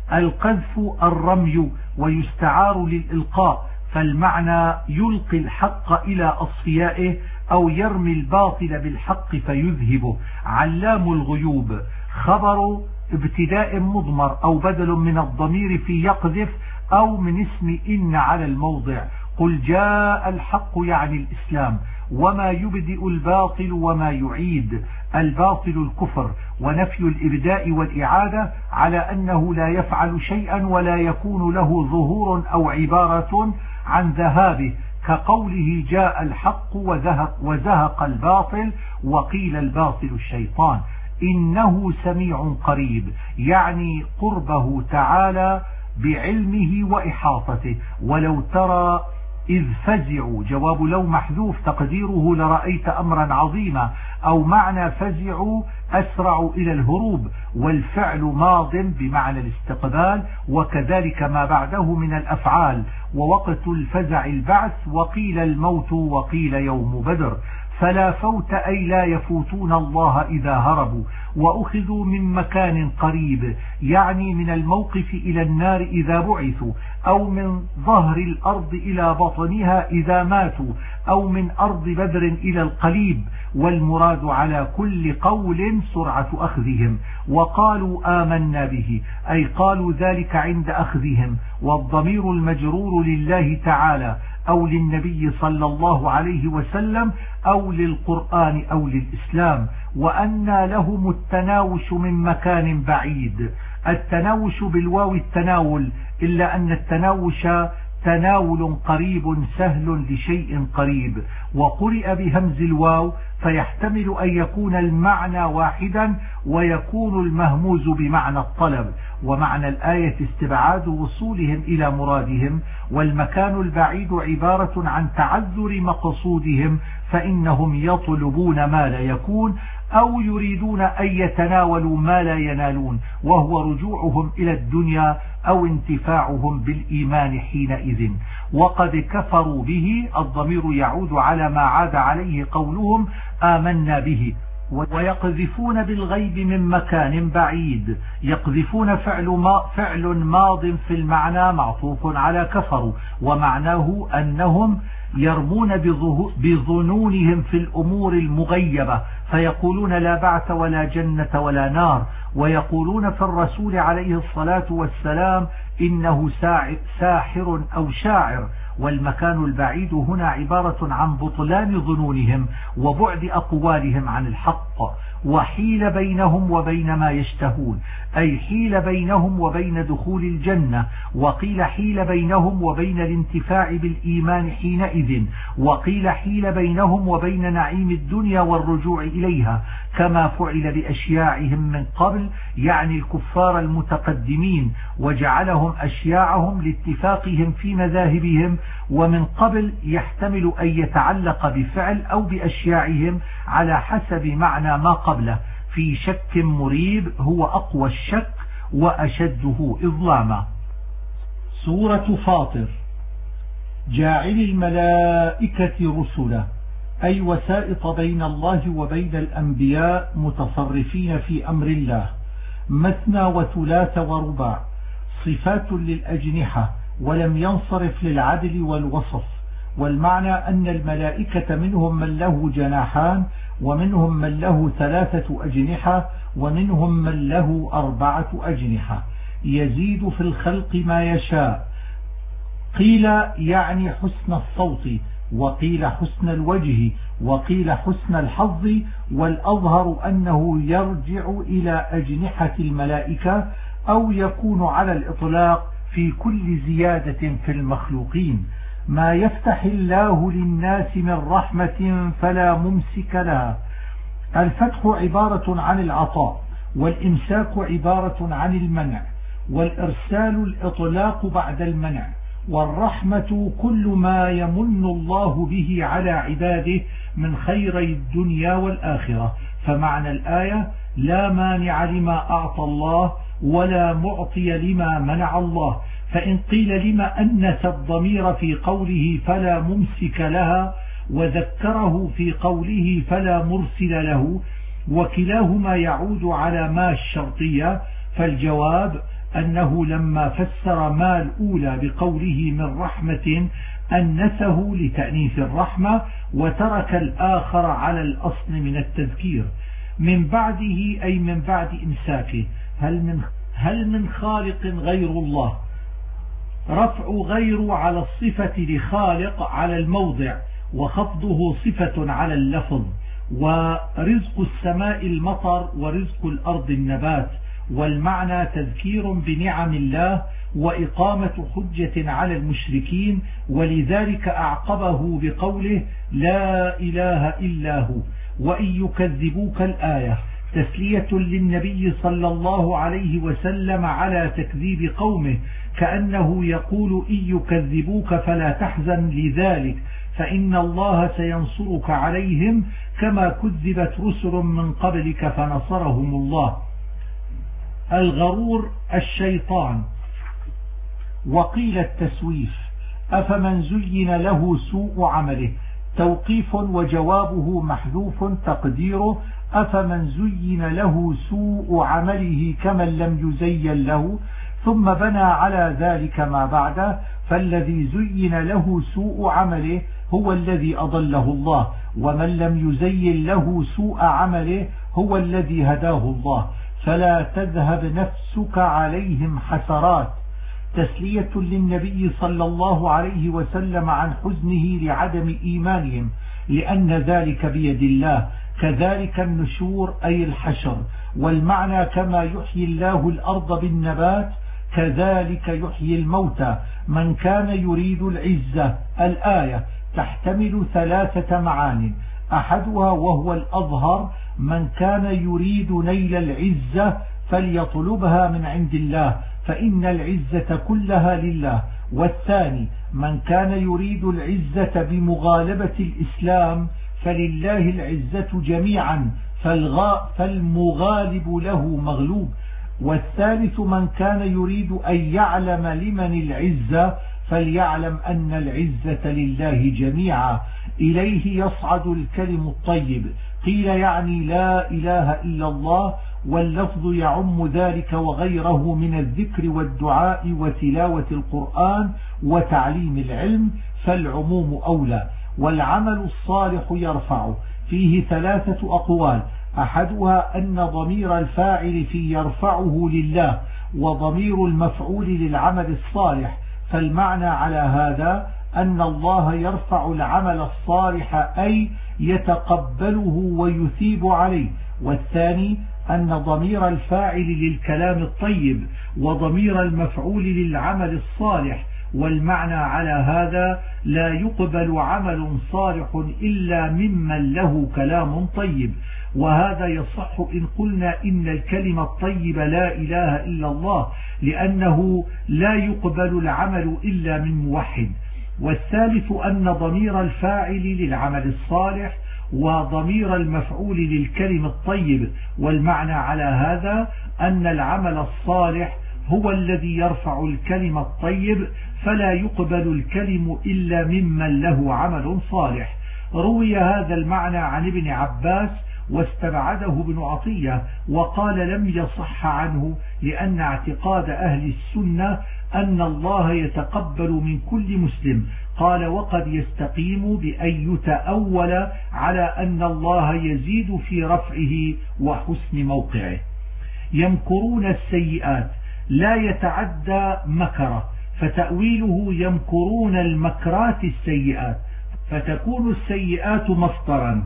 القذف الرمي، ويستعار للإلقاء، فالمعنى يلقي الحق إلى أصفيائه أو يرمي الباطل بالحق فيذهبه. علام الغيوب خبر ابتداء مضمر أو بدل من الضمير في يقذف أو من اسم إن على الموضع. قل جاء الحق يعني الإسلام، وما يبدئ الباطل وما يعيد، الباطل الكفر، ونفي الإبداء والإعادة على أنه لا يفعل شيئا ولا يكون له ظهور أو عبارة عن ذهابه، كقوله جاء الحق وزهق الباطل، وقيل الباطل الشيطان. إنه سميع قريب، يعني قربه تعالى بعلمه وإحاطته. ولو ترى إذ فزعوا، جواب لو محذوف تقديره لرأيت أمرا عظيما، أو معنى فزعوا أسرعوا إلى الهروب، والفعل ماض بمعنى الاستقبال، وكذلك ما بعده من الأفعال. ووقت الفزع البعث، وقيل الموت، وقيل يوم بدر. فلا فوت أي لا يفوتون الله إذا هربوا. وأخذوا من مكان قريب يعني من الموقف إلى النار إذا بعثوا، أو من ظهر الأرض إلى بطنها إذا ماتوا، أو من أرض بدر إلى القليب. والمراد على كل قول سرعة أخذهم. وقالوا آمنا به أي قالوا ذلك عند أخذهم، والضمير المجرور لله تعالى أو للنبي صلى الله عليه وسلم أو للقرآن أو للإسلام. وأن لهم التناوش من مكان بعيد. التناوش بالواو التناول، إلا أن التناوش تناول قريب سهل لشيء قريب، وقرئ بهمز الواو فيحتمل أن يكون المعنى واحدا ويكون المهموز بمعنى الطلب. ومعنى الآية استبعاد وصولهم إلى مرادهم، والمكان البعيد عبارة عن تعذر مقصودهم، فإنهم يطلبون ما لا يكون أو يريدون أن يتناولوا ما لا ينالون، وهو رجوعهم إلى الدنيا أو انتفاعهم بالإيمان حينئذ. وقد كفروا به، الضمير يعود على ما عاد عليه قولهم آمنا به. ويقذفون بالغيب من مكان بعيد. يقذفون فعل ماض في المعنى معطوف على كفروا، ومعناه أنهم يرمون بظنونهم في الأمور المغيبة، فيقولون لا بعث ولا جنة ولا نار. ويقولون في الرسول عليه الصلاة والسلام إنه ساحر أو شاعر. والمكان البعيد هنا عبارة عن بطلان ظنونهم وبعد أقوالهم عن الحق. وحيل بينهم وبين ما يشتهون، أي حيل بينهم وبين دخول الجنة. وقيل حيل بينهم وبين الانتفاع بالإيمان حينئذ. وقيل حيل بينهم وبين نعيم الدنيا والرجوع إليها، كما فعل بأشياعهم من قبل، يعني الكفار المتقدمين، وجعلهم أشياعهم لاتفاقهم في مذاهبهم. ومن قبل يحتمل أن يتعلق بفعل أو بأشياعهم على حسب معنى ما قبله. في شك مريب هو أقوى الشك وأشده إظلاما. سورة فاطر. جاعل الملائكة رسلا، أي وسائط بين الله وبين الأنبياء، متصرفين في أمر الله. مثنى وثلاث ورباع، صفات للأجنحة ولم ينصرف للعدل والوصف. والمعنى أن الملائكة منهم من له جناحان، ومنهم من له 3 أجنحة، ومنهم من له 4 أجنحة، يزيد في الخلق ما يشاء. قيل يعني حسن الصوت، وقيل حسن الوجه، وقيل حسن الحظ. والأظهر أنه يرجع إلى أجنحة الملائكة، أو يكون على الإطلاق في كل زيادة في المخلوقين. ما يفتح الله للناس من رحمة فلا ممسك لها. الفتح عبارة عن العطاء، والإمساك عبارة عن المنع، والإرسال الإطلاق بعد المنع. والرحمة كل ما يمن الله به على عباده من خيري الدنيا والآخرة. فمعنى الآية لا مانع لما أعطى الله ولا معطي لما منع الله. فإن قيل لما أنس الضمير في قوله فلا ممسك لها، وذكره في قوله فلا مرسل له، وكلاهما يعود على ما الشرطية، فالجواب أنه لما فسر ما الأولى بقوله من رحمة أنسه لتأنيث الرحمة، وترك الآخر على الأصل من التذكير. من بعده أي من بعد إمساكه. هل من خالق غير الله؟ رفع غير على الصفة لخالق على الموضع، وخفضه صفة على اللفظ. ورزق السماء المطر، ورزق الأرض النبات. والمعنى تذكير بنعم الله وإقامة حجة على المشركين، ولذلك أعقبه بقوله لا إله إلا هو. وإن يكذبوك الآية تسلية للنبي صلى الله عليه وسلم على تكذيب قومه، كأنه يقول إن يكذبوك فلا تحزن لذلك، فإن الله سينصرك عليهم كما كذبت رسل من قبلك فنصرهم الله. الغرور الشيطان. وقيل التسويف. أفمن زين له سوء عمله، توقيف وجوابه محذوف تقديره أفمن زين له سوء عمله كمن لم يزين له، ثم بنى على ذلك ما بعده، فالذي زين له سوء عمله هو الذي أضله الله، ومن لم يزين له سوء عمله هو الذي هداه الله، فلا تذهب نفسك عليهم حسرات، تسلية للنبي صلى الله عليه وسلم عن حزنه لعدم إيمانهم، لأن ذلك بيد الله. كذلك النشور أي الحشر، والمعنى كما يحيي الله الأرض بالنبات كذلك يحيي الموتى. من كان يريد العزة الآية تحتمل 3 معان، أحدها وهو الأظهر من كان يريد نيل العزة فليطلبها من عند الله فإن العزة كلها لله، والثاني من كان يريد العزة بمغالبة الإسلام فلله العزة جميعا فالمغالب له مغلوب، والثالث من كان يريد أن يعلم لمن العزة فليعلم أن العزة لله جميعا. إليه يصعد الكلم الطيب، قيل يعني لا إله إلا الله، واللفظ يعم ذلك وغيره من الذكر والدعاء وتلاوة القرآن وتعليم العلم، فالعموم أولى. والعمل الصالح يرفع، فيه 3 أقوال، أحدها أن ضمير الفاعل في يرفعه لله، وضمير المفعول للعمل الصالح، فالمعنى على هذا أن الله يرفع العمل الصالح أي يتقبله ويثيب عليه. والثاني أن ضمير الفاعل للكلام الطيب وضمير المفعول للعمل الصالح، والمعنى على هذا لا يقبل عمل صالح إلا ممن له كلام طيب، وهذا يصح إن قلنا إن الكلمة الطيب لا إله إلا الله، لأنه لا يقبل العمل إلا من موحد. والثالث أن ضمير الفاعل للعمل الصالح وضمير المفعول للكلم الطيب، والمعنى على هذا أن العمل الصالح هو الذي يرفع الكلم الطيب، فلا يقبل الكلم إلا ممن له عمل صالح. روي هذا المعنى عن ابن عباس واستبعده ابن عطية، وقال لم يصح عنه، لأن اعتقاد أهل السنة أن الله يتقبل من كل مسلم. قال وقد يستقيم بأن يتأول على أن الله يزيد في رفعه وحسن موقعه. يمكرون السيئات لا يتعدى مكره، فتأويله يمكرون المكرات السيئات، فتكون السيئات مصدرا،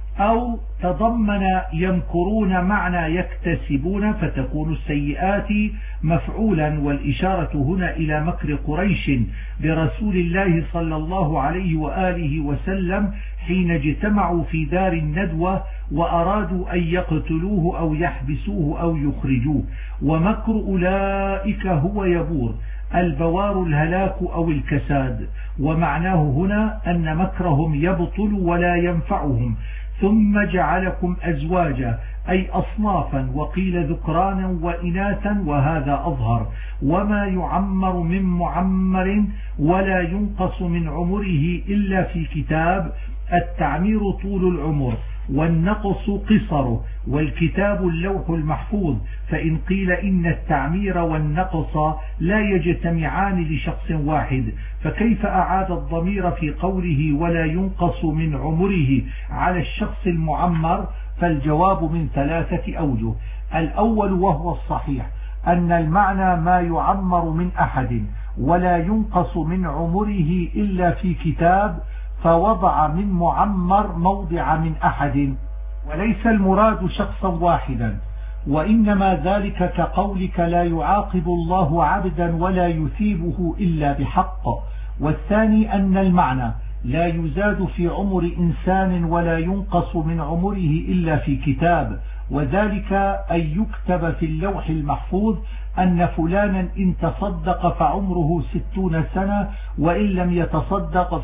أو تضمن يمكرون معنى يكتسبون فتكون السيئات مفعولا، والإشارة هنا إلى مكر قريش برسول الله صلى الله عليه وآله وسلم حين اجتمعوا في دار الندوة وأرادوا أن يقتلوه أو يحبسوه أو يخرجوه. ومكر أولئك هو يبور، البوار الهلاك أو الكساد، ومعناه هنا أن مكرهم يبطل ولا ينفعهم. ثم جعلكم أزواجا أي أصنافا، وقيل ذكرانا وإناثا، وهذا أظهر. وما يعمر من معمر ولا ينقص من عمره إلا في كتاب، التعمير طول العمر والنقص قصره، والكتاب اللوح المحفوظ. فإن قيل إن التعمير والنقص لا يجتمعان لشخص واحد، فكيف أعاد الضمير في قوله ولا ينقص من عمره على الشخص المعمر؟ فالجواب من 3 أوجه. الأول وهو الصحيح أن المعنى ما يعمر من أحد ولا ينقص من عمره إلا في كتاب، فوضع من معمر موضع من أحد، وليس المراد شخصا واحدا، وإنما ذلك كقولك لا يعاقب الله عبدا ولا يثيبه إلا بحق. والثاني أن المعنى لا يزاد في عمر إنسان ولا ينقص من عمره إلا في كتاب، وذلك أن يكتب في اللوح المحفوظ أن فلانا إن تصدق فعمره 60 سنة، وإن لم يتصدق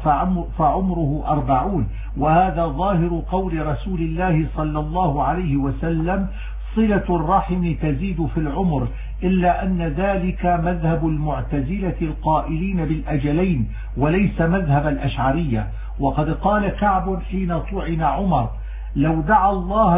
فعمره 40. وهذا ظاهر قول رسول الله صلى الله عليه وسلم صلة الرحم تزيد في العمر، إلا أن ذلك مذهب المعتزلة القائلين بالأجلين وليس مذهب الأشعرية. وقد قال كعب حين طعن عمر: لو دعا الله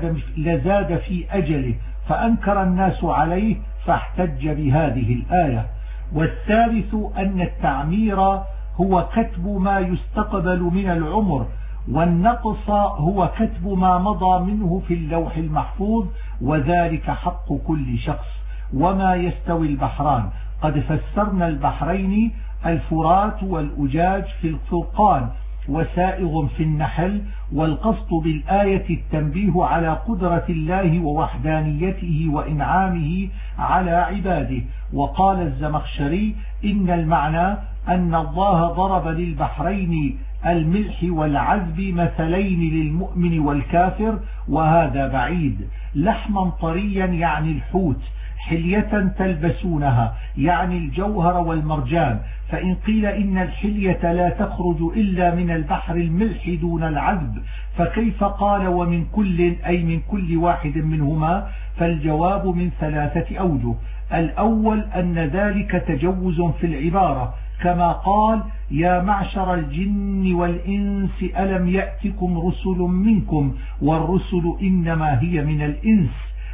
لزاد في أجله، فأنكر الناس عليه فاحتج بهذه الآية. والثالث أن التعمير هو كتب ما يستقبل من العمر، والنقص هو كتب ما مضى منه في اللوح المحفوظ، وذلك حق كل شخص. وما يستوي البحران، قد فسرنا البحرين الفرات والأجاج في الفرقان، وسائغ في النحل. والقصد بالآية التنبيه على قدرة الله ووحدانيته وإنعامه على عباده. وقال الزمخشري: إن المعنى أن الله ضرب للبحرين الملح والعذب مثلين للمؤمن والكافر، وهذا بعيد. لحما طريا يعني الحوت، حلية تلبسونها يعني الجوهر والمرجان. فإن قيل إن الحلية لا تخرج إلا من البحر الملح دون العذب، فكيف قال ومن كل، أي من كل واحد منهما؟ فالجواب من 3 أوجه. الأول أن ذلك تجوز في العبارة، كما قال: يا معشر الجن والإنس ألم يأتكم رسل منكم، والرسل إنما هي من الإنس.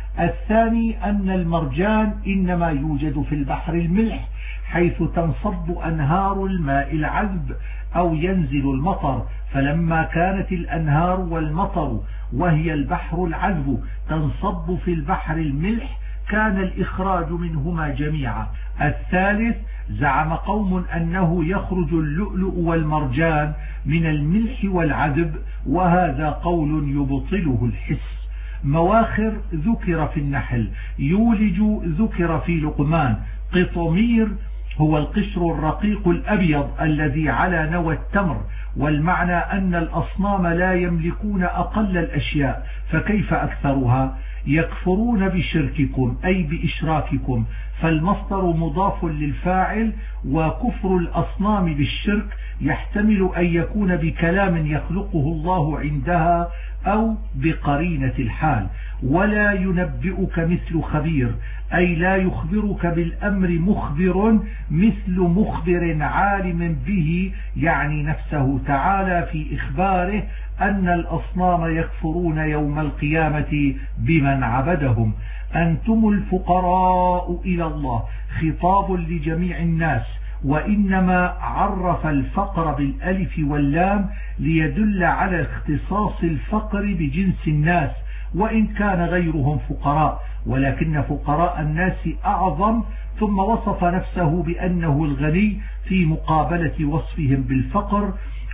الثاني أن المرجان إنما يوجد في البحر الملح، حيث تنصب أنهار الماء العذب أو ينزل المطر، فلما كانت الأنهار والمطر وهي البحر العذب تنصب في البحر الملح، كان الإخراج منهما جميعا. الثالث: زعم قوم أنه يخرج اللؤلؤ والمرجان من الملح والعذب، وهذا قول يبطله الحس. مواخر ذكر في النحل، يولج ذكر في لقمان. قطمير هو القشر الرقيق الأبيض الذي على نوى التمر، والمعنى أن الأصنام لا يملكون أقل الأشياء، فكيف أكثرها؟ يكفرون بشرككم أي بإشراككم، فالمصدر مضاف للفاعل، وكفر الأصنام بالشرك يحتمل أن يكون بكلام يخلقه الله عندها أو بقرينة الحال. ولا ينبئك مثل خبير، أي لا يخبرك بالأمر مخبر مثل مخبر عالم به، يعني نفسه تعالى في إخباره أن الأصنام يكفرون يوم القيامة بمن عبدهم. أنتم الفقراء إلى الله، خطاب لجميع الناس، وإنما عرف الفقر بالألف واللام ليدل على اختصاص الفقر بجنس الناس، وإن كان غيرهم فقراء، ولكن فقراء الناس أعظم. ثم وصف نفسه بأنه الغني في مقابلة وصفهم بالفقر،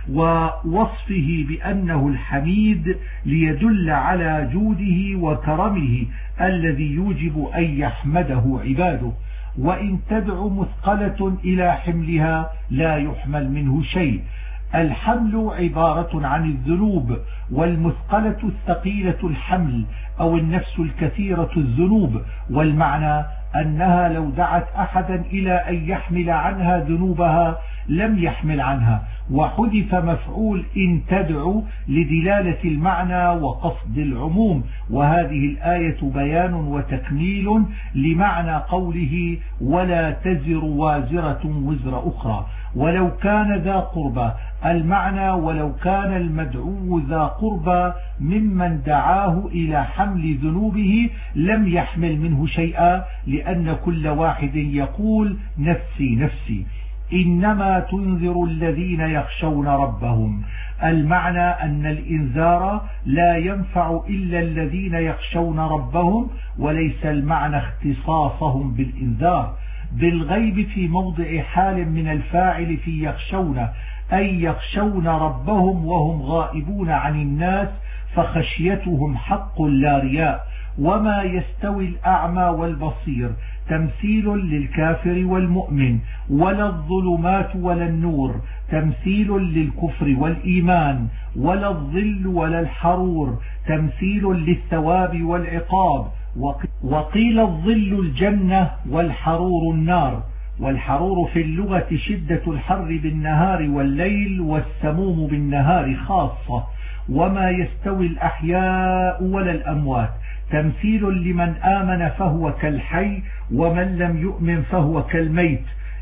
ووصفه بأنه الحميد ليدل على جوده وكرمه الذي يوجب أن يحمده عباده. وإن تدع مثقلة إلى حملها لا يحمل منه شيء. الحمل عبارة عن الذنوب، والمثقلة الثقيلة الحمل أو النفس الكثيرة الذنوب، والمعنى أنها لو دعت أحدا إلى أن يحمل عنها ذنوبها لم يحمل عنها. وحذف مفعول إن تدعو لدلالة المعنى وقصد العموم، وهذه الآية بيان وتكميل لمعنى قوله: ولا تزر وازرة وزر أخرى. ولو كان ذا قربى، المعنى ولو كان المدعو ذا قربى ممن دعاه إلى حمل ذنوبه لم يحمل منه شيئا، لأن كل واحد يقول نفسي نفسي. إنما تنذر الذين يخشون ربهم، المعنى أن الإنذار لا ينفع إلا الذين يخشون ربهم، وليس المعنى اختصاصهم بالإنذار. بالغيب في موضع حال من الفاعل في يخشون، أي يخشون ربهم وهم غائبون عن الناس، فخشيتهم حق لا رياء. وما يستوي الأعمى والبصير، تمثيل للكافر والمؤمن. ولا الظلمات ولا النور، تمثيل للكفر والإيمان. ولا الظل ولا الحرور، تمثيل للثواب والعقاب. وقيل الظل الجنة والحرور النار. والحرور في اللغة شدة الحر بالنهار والليل، والسموم بالنهار خاصة. وما يستوي الأحياء ولا الأموات، تمثيل لمن آمن فهو كالحي، ومن لم يؤمن فهو كالميت.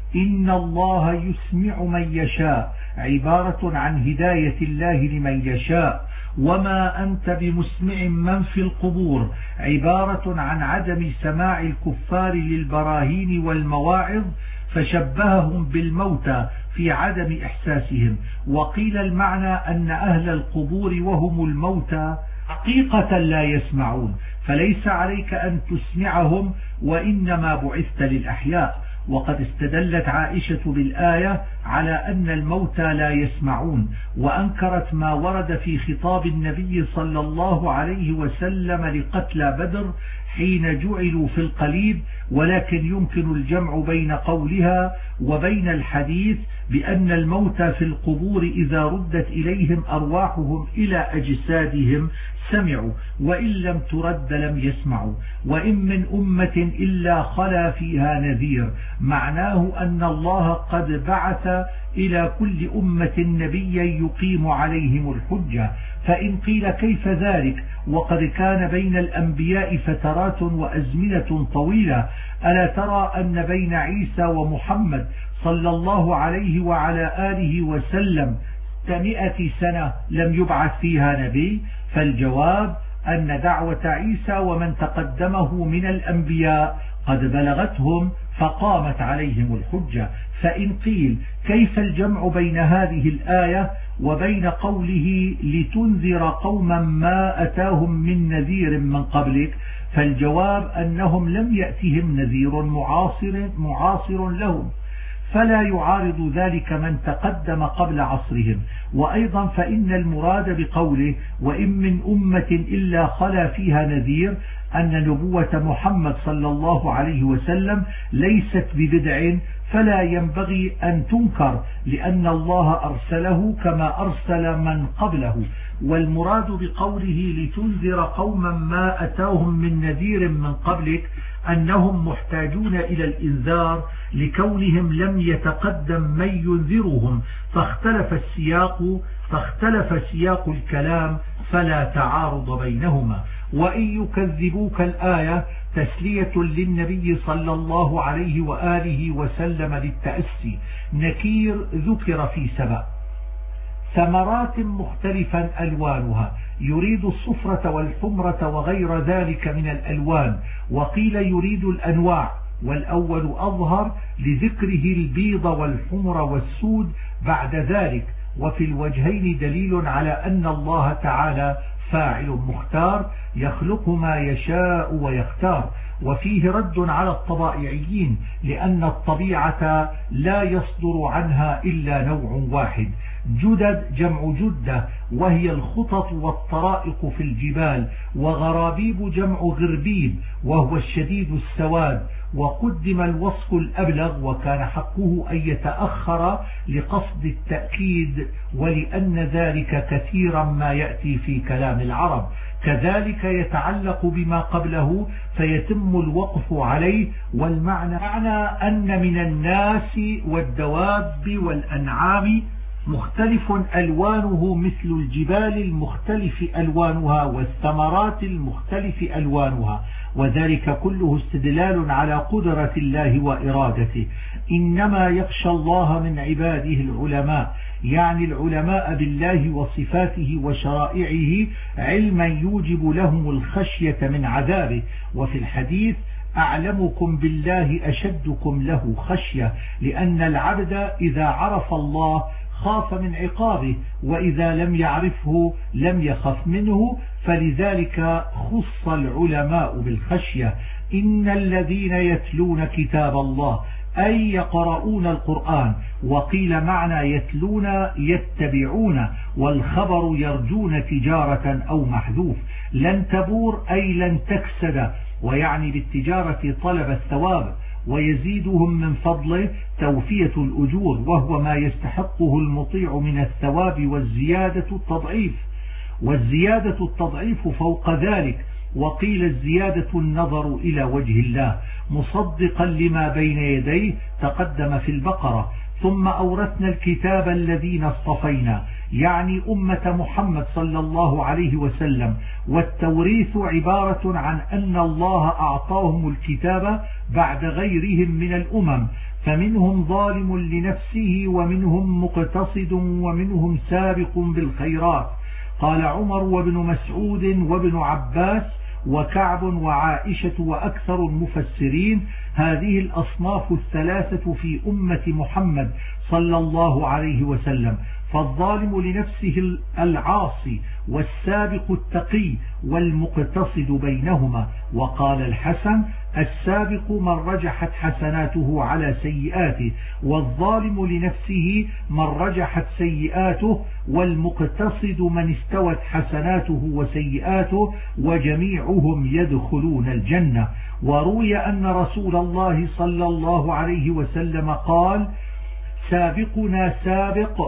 إن الله يسمع من يشاء عبارة عن هداية الله لمن يشاء، وما أنت بمسمع من في القبور عبارة عن عدم سماع الكفار للبراهين والمواعظ، فشبههم بالموتى في عدم إحساسهم. وقيل المعنى أن أهل القبور وهم الموتى حقيقة لا يسمعون، فليس عليك أن تسمعهم، وإنما بعثت للأحياء. وقد استدلت عائشة بالآية على أن الموتى لا يسمعون، وأنكرت ما ورد في خطاب النبي صلى الله عليه وسلم لقتلى بدر حين جعلوا في القليب، ولكن يمكن الجمع بين قولها وبين الحديث بأن الموتى في القبور إذا ردت إليهم أرواحهم إلى أجسادهم سمعوا، وإن لم ترد لم يسمعوا. وإن من أمة إلا خلا فيها نذير، معناه أن الله قد بعث إلى كل أمة نبيا يقيم عليهم الحجة. فإن قيل كيف ذلك وقد كان بين الأنبياء فترات وأزمنة طويلة؟ ألا ترى أن بين عيسى ومحمد صلى الله عليه وعلى آله وسلم 100 سنة لم يبعث فيها نبي؟ فالجواب أن دعوة عيسى ومن تقدمه من الأنبياء قد بلغتهم فقامت عليهم الحجة. فإن قيل كيف الجمع بين هذه الآية وبين قوله لتنذر قوما ما أتاهم من نذير من قبلك؟ فالجواب أنهم لم يأتهم نذير معاصر لهم، فلا يعارض ذلك من تقدم قبل عصرهم. وأيضا فإن المراد بقوله وإن من أمة إلا خلا فيها نذير أن نبوة محمد صلى الله عليه وسلم ليست ببدع، فلا ينبغي أن تنكر لأن الله أرسله كما أرسل من قبله. والمراد بقوله لتنذر قوما ما أتاهم من نذير من قبلك أنهم محتاجون إلى الإنذار لكونهم لم يتقدم من ينذرهم، فاختلف سياق الكلام فلا تعارض بينهما. وإن يكذبوك الآية تسلية للنبي صلى الله عليه وآله وسلم للتأسي. نكير ذكر في سبأ ثمرات مختلفا ألوانها، يريد الصفرة والحمرة وغير ذلك من الألوان، وقيل يريد الأنواع، والأول أظهر لذكره البيض والحمر والسود بعد ذلك. وفي الوجهين دليل على أن الله تعالى فاعل مختار يخلق ما يشاء ويختار. وفيه رد على الطبائعيين لأن الطبيعة لا يصدر عنها إلا نوع واحد. جدد جمع جدة وهي الخطط والطرائق في الجبال، وغرابيب جمع غربيب وهو الشديد السواد. وقدم الوصف الأبلغ وكان حقه أن يتأخر لقصد التأكيد، ولأن ذلك كثيرا ما يأتي في كلام العرب. كذلك يتعلق بما قبله فيتم الوقف عليه. والمعنى أن من الناس والدواب والأنعام مختلف ألوانه مثل الجبال المختلف ألوانها والثمرات المختلف ألوانها، وذلك كله استدلال على قدرة الله وإرادته. إنما يخشى الله من عباده العلماء، يعني العلماء بالله وصفاته وشرائعه علما يوجب لهم الخشية من عذابه. وفي الحديث أعلمكم بالله أشدكم له خشية، لأن العبد إذا عرف الله خاف من عقابه، وإذا لم يعرفه لم يخف منه، فلذلك خص العلماء بالخشية. إن الذين يتلون كتاب الله أي يقرؤون القرآن، وقيل معنى يتلون يتبعون، والخبر يرجون تجارة أو محذوف. لن تبور أي لن تكسد، ويعني بالتجارة طلب الثواب، ويزيدهم من فضله توفية الأجور، وهو ما يستحقه المطيع من الثواب، والزيادة التضعيف فوق ذلك. وقيل الزيادة النظر إلى وجه الله مصدقا لما بين يديه تقدم في البقرة. ثم أورثنا الكتاب الذين اصطفينا، يعني أمة محمد صلى الله عليه وسلم. والتوريث عبارة عن أن الله أعطاهم الكتاب بعد غيرهم من الأمم، فمنهم ظالم لنفسه ومنهم مقتصد ومنهم سابق بالخيرات. قال عمر وابن مسعود وابن عباس وكعب وعائشة وأكثر المفسرين: هذه الأصناف الثلاثة في أمة محمد صلى الله عليه وسلم، فالظالم لنفسه العاصي، والسابق التقي، والمقتصد بينهما. وقال الحسن: السابق من رجحت حسناته على سيئاته، والظالم لنفسه من رجحت سيئاته، والمقتصد من استوت حسناته وسيئاته، وجميعهم يدخلون الجنة. وروي أن رسول الله صلى الله عليه وسلم قال: سابقنا سابق،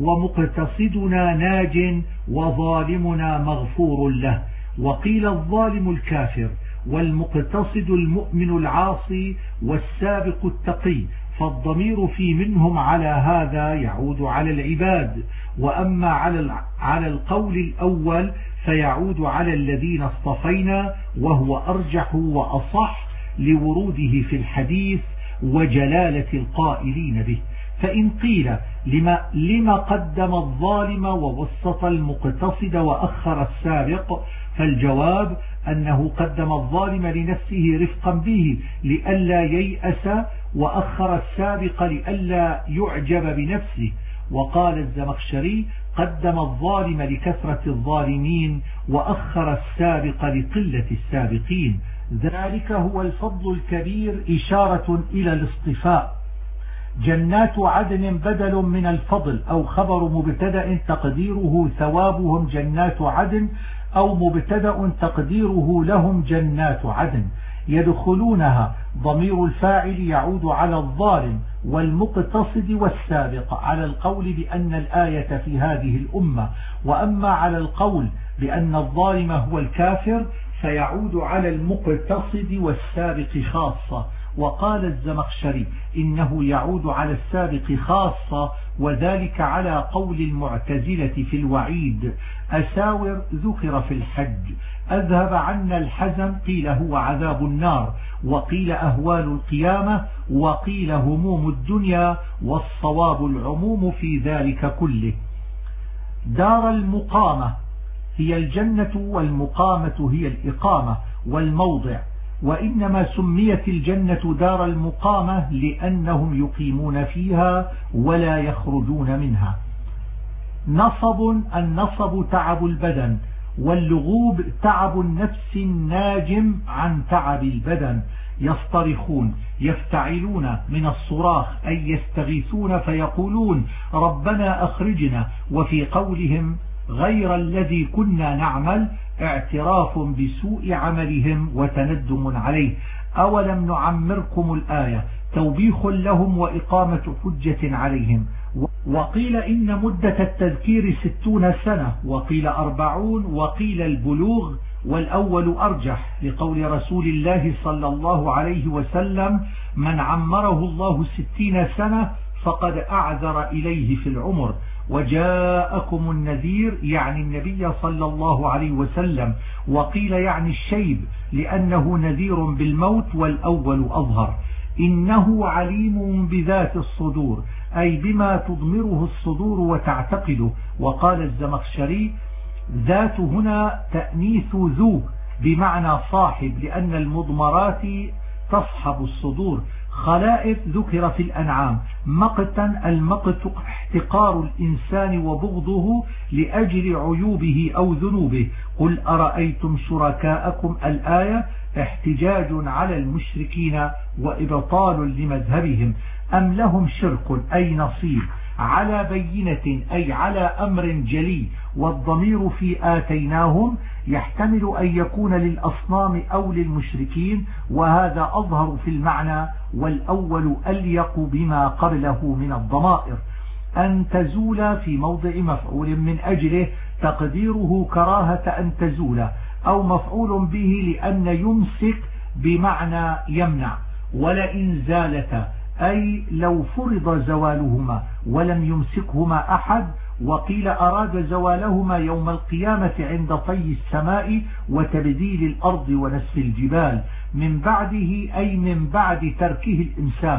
ومقتصدنا ناج، وظالمنا مغفور له. وقيل الظالم الكافر، والمقتصد المؤمن العاصي، والسابق التقي، فالضمير في منهم على هذا يعود على العباد. وأما على القول الأول فيعود على الذين اصطفينا، وهو أرجح وأصح لوروده في الحديث وجلالة القائلين به. فإن قيل لما قدم الظالم ووسط المقتصد وأخر السابق، فالجواب أنه قدم الظالم لنفسه رفقا به لئلا ييأس، وأخر السابق لئلا يعجب بنفسه. وقال الزمخشري: قدم الظالم لكثرة الظالمين، وأخر السابق لقلة السابقين. ذلك هو الفضل الكبير، إشارة إلى الاصطفاء. جنات عدن بدل من الفضل، أو خبر مبتدأ تقديره ثوابهم جنات عدن، أو مبتدأ تقديره لهم جنات عدن يدخلونها. ضمير الفاعل يعود على الظالم والمقتصد والسابق على القول بأن الآية في هذه الأمة. وأما على القول بأن الظالم هو الكافر فيعود على المقتصد والسابق خاصة. وقال الزمخشري: إنه يعود على السابق خاصة، وذلك على قول المعتزلة في الوعيد. أساور ذكر في الحج. أذهب عنا الحزن قيل هو عذاب النار، وقيل أهوال القيامة، وقيل هموم الدنيا، والصواب العموم في ذلك كله. دار المقامة هي الجنة، والمقامة هي الإقامة والموضع. وإنما سميت الجنة دار المقامة لأنهم يقيمون فيها ولا يخرجون منها. نصب، النصب تعب البدن، واللغوب تعب النفس الناجم عن تعب البدن. يصطرخون، يفتعلون من الصراخ أي يستغيثون فيقولون: ربنا أخرجنا. وفي قولهم غير الذي كنا نعمل اعتراف بسوء عملهم وتندم عليه. أولم نعمركم الآية توبيخ لهم وإقامة حجة عليهم. وقيل إن مدة التذكير 60 سنة، وقيل 40، وقيل البلوغ، والأول أرجح لقول رسول الله صلى الله عليه وسلم: من عمره الله 60 سنة فقد أعذر إليه في العمر. وجاءكم النذير يعني النبي صلى الله عليه وسلم. وقيل يعني الشيب لأنه نذير بالموت، والأول أظهر. إنه عليم بذات الصدور، أي بما تضمره الصدور وتعتقده. وقال الزمخشري: ذات هنا تأنيث ذو بمعنى صاحب، لأن المضمرات تصحب الصدور. خلائف ذكر في الأنعام. مقتا، المقت احتقار الإنسان وبغضه لأجل عيوبه أو ذنوبه. قل أرأيتم شركاءكم الآية احتجاج على المشركين وإبطال لمذهبهم. أم لهم شرك أي نصيب، على بينة أي على أمر جلي. والضمير في آتيناهم يحتمل أن يكون للأصنام أو للمشركين، وهذا أظهر في المعنى، والأول أليق بما قبله من الضمائر. أن تزول في موضع مفعول من أجله، تقديره كراهة أن تزول، أو مفعول به لأن يمسك بمعنى يمنع. ولئن زالتا أي لو فرض زوالهما ولم يمسكهما أحد. وقيل أراد زوالهما يوم القيامة عند طي السماء وتبديل الأرض ونسف الجبال. من بعده أي من بعد تركه الإمساك.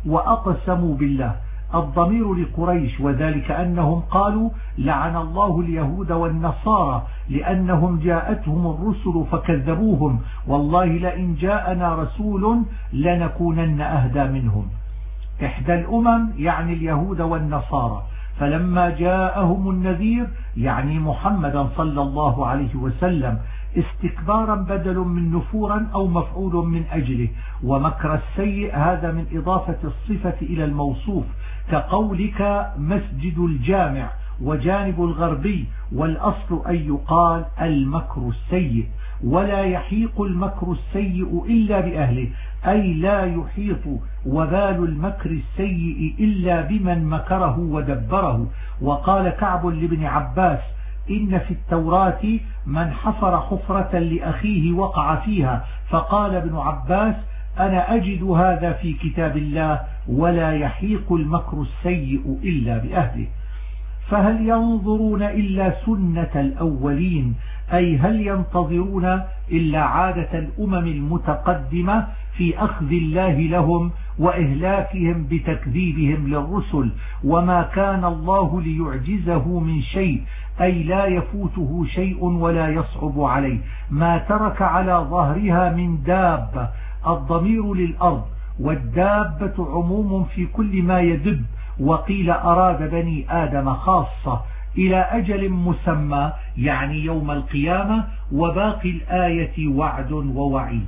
وأقسموا بالله. الضمير لقريش، وذلك أنهم قالوا لعن الله اليهود والنصارى لأنهم جاءتهم الرسل فكذبوهم، والله لئن جاءنا رسول لنكونن أهدى منهم. إحدى الأمم يعني اليهود والنصارى، فلما جاءهم النذير يعني محمدا صلى الله عليه وسلم استكبارا بدل من نفورا أو مفعول من أجله. ومكر السيء هذا من إضافة الصفة إلى الموصوف، كقولك مسجد الجامع وجانب الغربي، والأصل أن يقال المكر السيء. ولا يحيق المكر السيء إلا بأهله، أي لا يحيط وبال المكر السيء إلا بمن مكره ودبره. وقال كعب لابن عباس إن في التوراة من حفر حفرة لأخيه وقع فيها، فقال ابن عباس أنا أجد هذا في كتاب الله، ولا يحيق المكر السيء إلا بأهله. فهل ينظرون إلا سنة الأولين، أي هل ينتظرون إلا عادة الأمم المتقدمة في أخذ الله لهم وإهلاكهم بتكذيبهم للرسل، وما كان الله ليعجزه من شيء، أي لا يفوته شيء ولا يصعب عليه، ما ترك على ظهرها من دابة. الضمير للأرض، والدابة عموم في كل ما يدب، وقيل أراد بني آدم خاصة إلى أجل مسمى يعني يوم القيامة، وباقي الآية وعد ووعيد.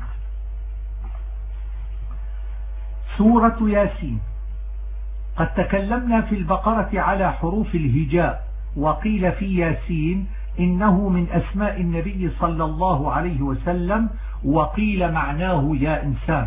سورة ياسين. قد تكلمنا في البقرة على حروف الهجاء، وقيل في ياسين إنه من أسماء النبي صلى الله عليه وسلم، وقيل معناه يا إنسان.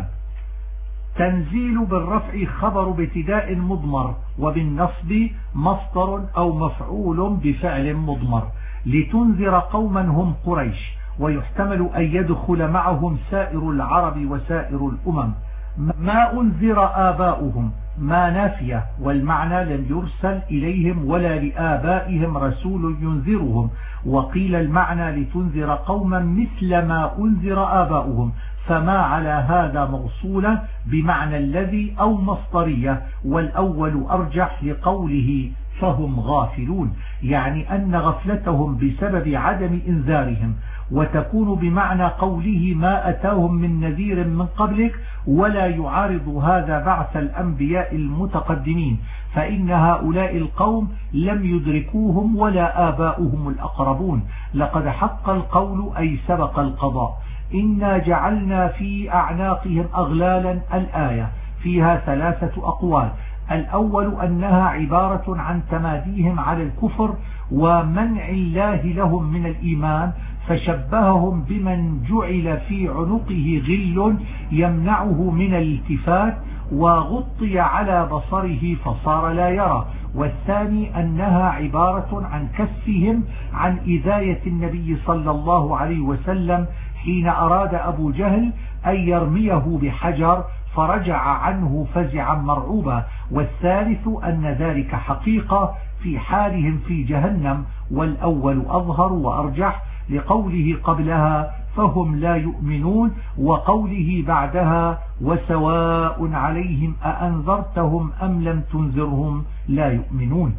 تنزيل بالرفع خبر ابتداء مضمر، وبالنصب مصدر أو مفعول بفعل مضمر. لتنذر قوما هم قريش، ويحتمل أن يدخل معهم سائر العرب وسائر الأمم. ما أنذر آباؤهم ما نافية، والمعنى لم يرسل إليهم ولا لآبائهم رسول ينذرهم. وقيل المعنى لتنذر قوما مثل ما أنذر آباؤهم، فما على هذا موصولة بمعنى الذي أو مصدرية، والأول أرجح لقوله فهم غافلون، يعني أن غفلتهم بسبب عدم إنذارهم، وتكون بمعنى قوله ما أتاهم من نذير من قبلك، ولا يعارض هذا بعث الأنبياء المتقدمين، فإن هؤلاء القوم لم يدركوهم ولا آباؤهم الأقربون. لقد حق القول أي سبق القضاء. إنا جعلنا في أعناقهم أغلالا. الآية فيها ثلاثة أقوال. الأول أنها عبارة عن تماديهم على الكفر ومنع الله لهم من الإيمان، فشبههم بمن جعل في عنقه غل يمنعه من الالتفات وغطي على بصره فصار لا يرى. والثاني أنها عبارة عن كفهم عن إذاية النبي صلى الله عليه وسلم حين أراد أبو جهل أن يرميه بحجر فرجع عنه فزعا مرعوبا. والثالث أن ذلك حقيقة في حالهم في جهنم، والأول أظهر وأرجح لقوله قبلها فهم لا يؤمنون، وقوله بعدها وسواء عليهم أأنذرتهم أم لم تنذرهم لا يؤمنون.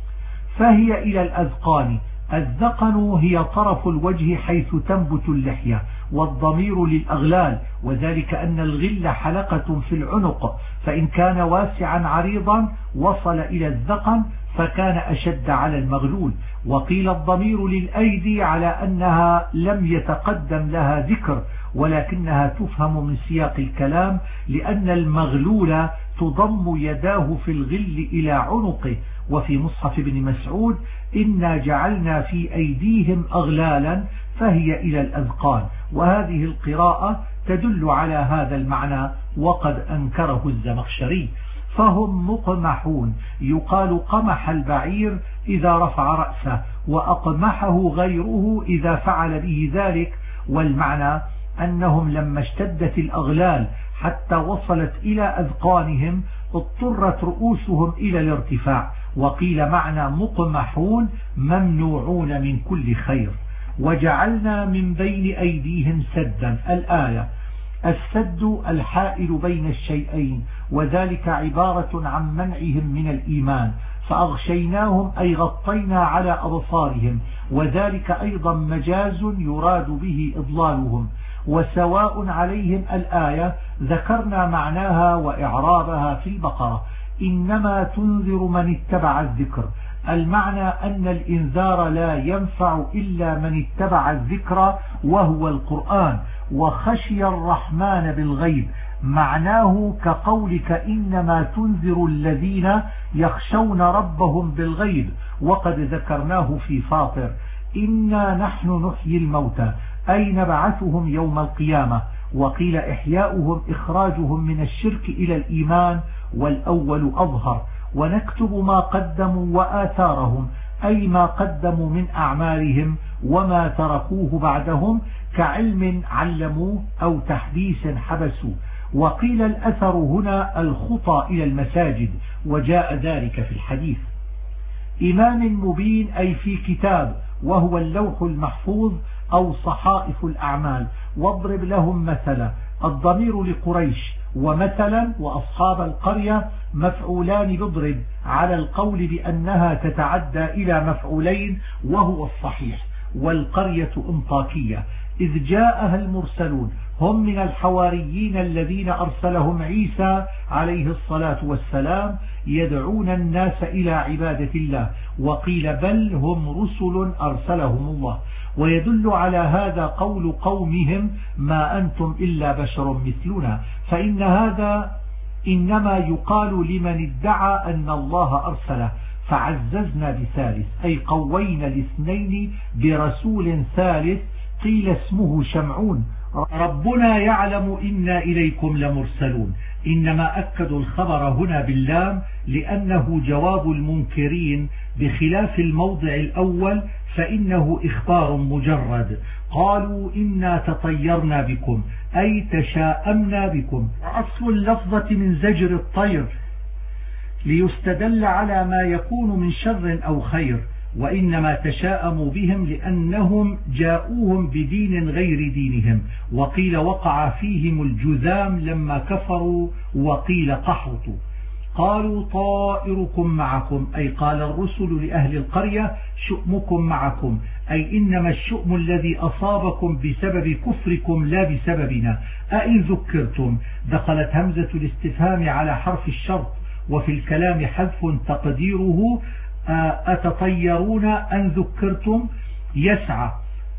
فهي إلى الأذقان. الذقن هي طرف الوجه حيث تنبت اللحية، والضمير للأغلال، وذلك أن الغل حلقة في العنق، فإن كان واسعا عريضا وصل إلى الذقن فكان أشد على المغلول. وقيل الضمير للأيدي على أنها لم يتقدم لها ذكر، ولكنها تفهم من سياق الكلام، لأن المغلول تضم يداه في الغل إلى عنقه. وفي مصحف ابن مسعود إنا جعلنا في أيديهم أغلالا، فهي إلى الأذقان. وهذه القراءة تدل على هذا المعنى، وقد أنكره الزمخشري. فهم مقمحون، يقال قمح البعير إذا رفع رأسه، وأقمحه غيره إذا فعل به ذلك. والمعنى أنهم لما اشتدت الأغلال حتى وصلت إلى أذقانهم اضطرت رؤوسهم إلى الارتفاع. وقيل معنى مقمحون ممنوعون من كل خير. وجعلنا من بين أيديهم سدا. الآية السد الحائل بين الشيئين، وذلك عبارة عن منعهم من الإيمان، فأغشيناهم أي غطينا على أبصارهم، وذلك أيضا مجاز يراد به إضلالهم. وسواء عليهم الآية ذكرنا معناها وإعرابها في البقرة. إنما تنذر من اتبع الذكر، المعنى أن الإنذار لا ينفع إلا من اتبع الذكر وهو القرآن وخشي الرحمن بالغيب، معناه كقولك إنما تنذر الذين يخشون ربهم بالغيب، وقد ذكرناه في فاطر إنا نحن نحيي الموتى أي نبعثهم يوم القيامة. وقيل إحياؤهم إخراجهم من الشرك إلى الإيمان، والأول أظهر. ونكتب ما قدموا وآثارهم أي ما قدموا من أعمالهم وما تركوه بعدهم كعلم علموه أو تحديث حبسوا. وقيل الأثر هنا الخطى إلى المساجد، وجاء ذلك في الحديث. إمام مبين أي في كتاب، وهو اللوح المحفوظ أو صحائف الأعمال. واضرب لهم مثلا، الضمير لقريش، ومثلا وأصحاب القرية مفعولان بضرب على القول بأنها تتعدى إلى مفعولين وهو الصحيح. والقرية أنطاكية إذ جاءها المرسلون، هم من الحواريين الذين أرسلهم عيسى عليه الصلاة والسلام يدعون الناس إلى عبادة الله. وقيل بل هم رسل أرسلهم الله. ويدل على هذا قول قومهم ما أنتم إلا بشر مثلنا، فإن هذا إنما يقال لمن ادعى أن الله أرسله، فعززنا بثالث أي قوينا الاثنين برسول ثالث قيل اسمه شمعون. ربنا يعلم إنا إليكم لمرسلون، إنما أكدوا الخبر هنا باللام لأنه جواب المنكرين، بخلاف الموضع الأول فإنه إخبار مجرد. قالوا إنا تطيرنا بكم أي تشاءمنا بكم. وأصل اللفظة من زجر الطير ليستدل على ما يكون من شر أو خير، وإنما تشاءموا بهم لأنهم جاءوهم بدين غير دينهم. وقيل وقع فيهم الجذام لما كفروا، وقيل قحطوا. قالوا طائركم معكم أي قال الرسل لأهل القرية شؤمكم معكم، أي إنما الشؤم الذي أصابكم بسبب كفركم لا بسببنا. أئن ذكرتم دخلت همزة الاستفهام على حرف الشرط، وفي الكلام حذف تقديره أتطيرون أن ذكرتم يسعى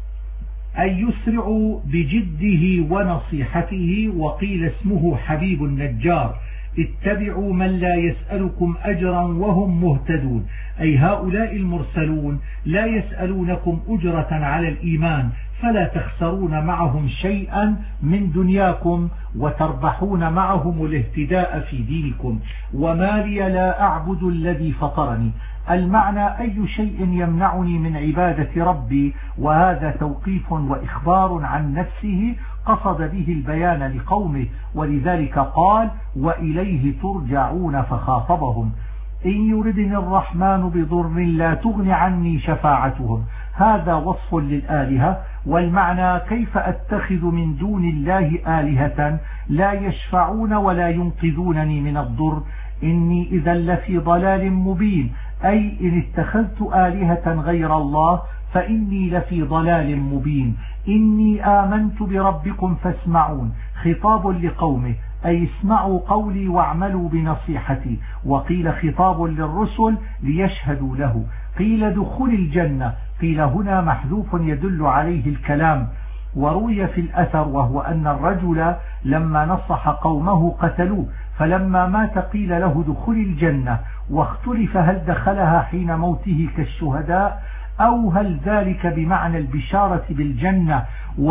أي يسرع بجده ونصيحته. وقيل اسمه حبيب النجار اتبعوا من لا يسألكم أجرا وهم مهتدون، أي هؤلاء المرسلون لا يسألونكم أجرة على الإيمان، فلا تخسرون معهم شيئا من دنياكم وتربحون معهم الاهتداء في دينكم. وما لي لا أعبد الذي فطرني، المعنى أي شيء يمنعني من عبادة ربي، وهذا توقيف وإخبار عن نفسه قصد به البيان لقومه، ولذلك قال وإليه ترجعون فخاطبهم. إن يردني الرحمن بضر لا تغن عني شفاعتهم، هذا وصف للآلهة، والمعنى كيف أتخذ من دون الله آلهة لا يشفعون ولا ينقذونني من الضر، إني إذا لفي ضلال مبين، أي إن اتخذت آلهة غير الله فإني لفي ضلال مبين. إني آمنت بربكم فاسمعون، خطاب لقومه أي اسمعوا قولي واعملوا بنصيحتي. وقيل خطاب للرسل ليشهدوا له. قيل دخول الجنة، قيل هنا محذوف يدل عليه الكلام. وروي في الأثر وهو أن الرجل لما نصح قومه قتلوه، فلما مات قيل له دخول الجنة، واختلف هل دخلها حين موته كالشهداء أو هل ذلك بمعنى البشارة بالجنة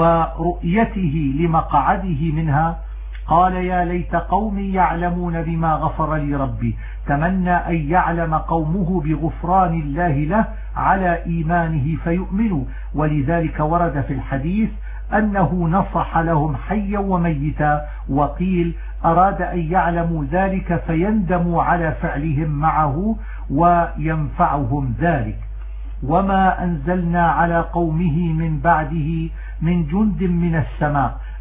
ورؤيته لمقعده منها. قال يا ليت قومي يعلمون بما غفر لي ربي، تمنى أن يعلم قومه بغفران الله له على إيمانه فيؤمنوا. ولذلك ورد في الحديث أنه نصح لهم حيا وميتا، وقيل أراد أن يعلموا ذلك فيندموا على فعلهم معه وينفعهم ذلك. وما أنزلنا على قومه من بعده من جند من السماء،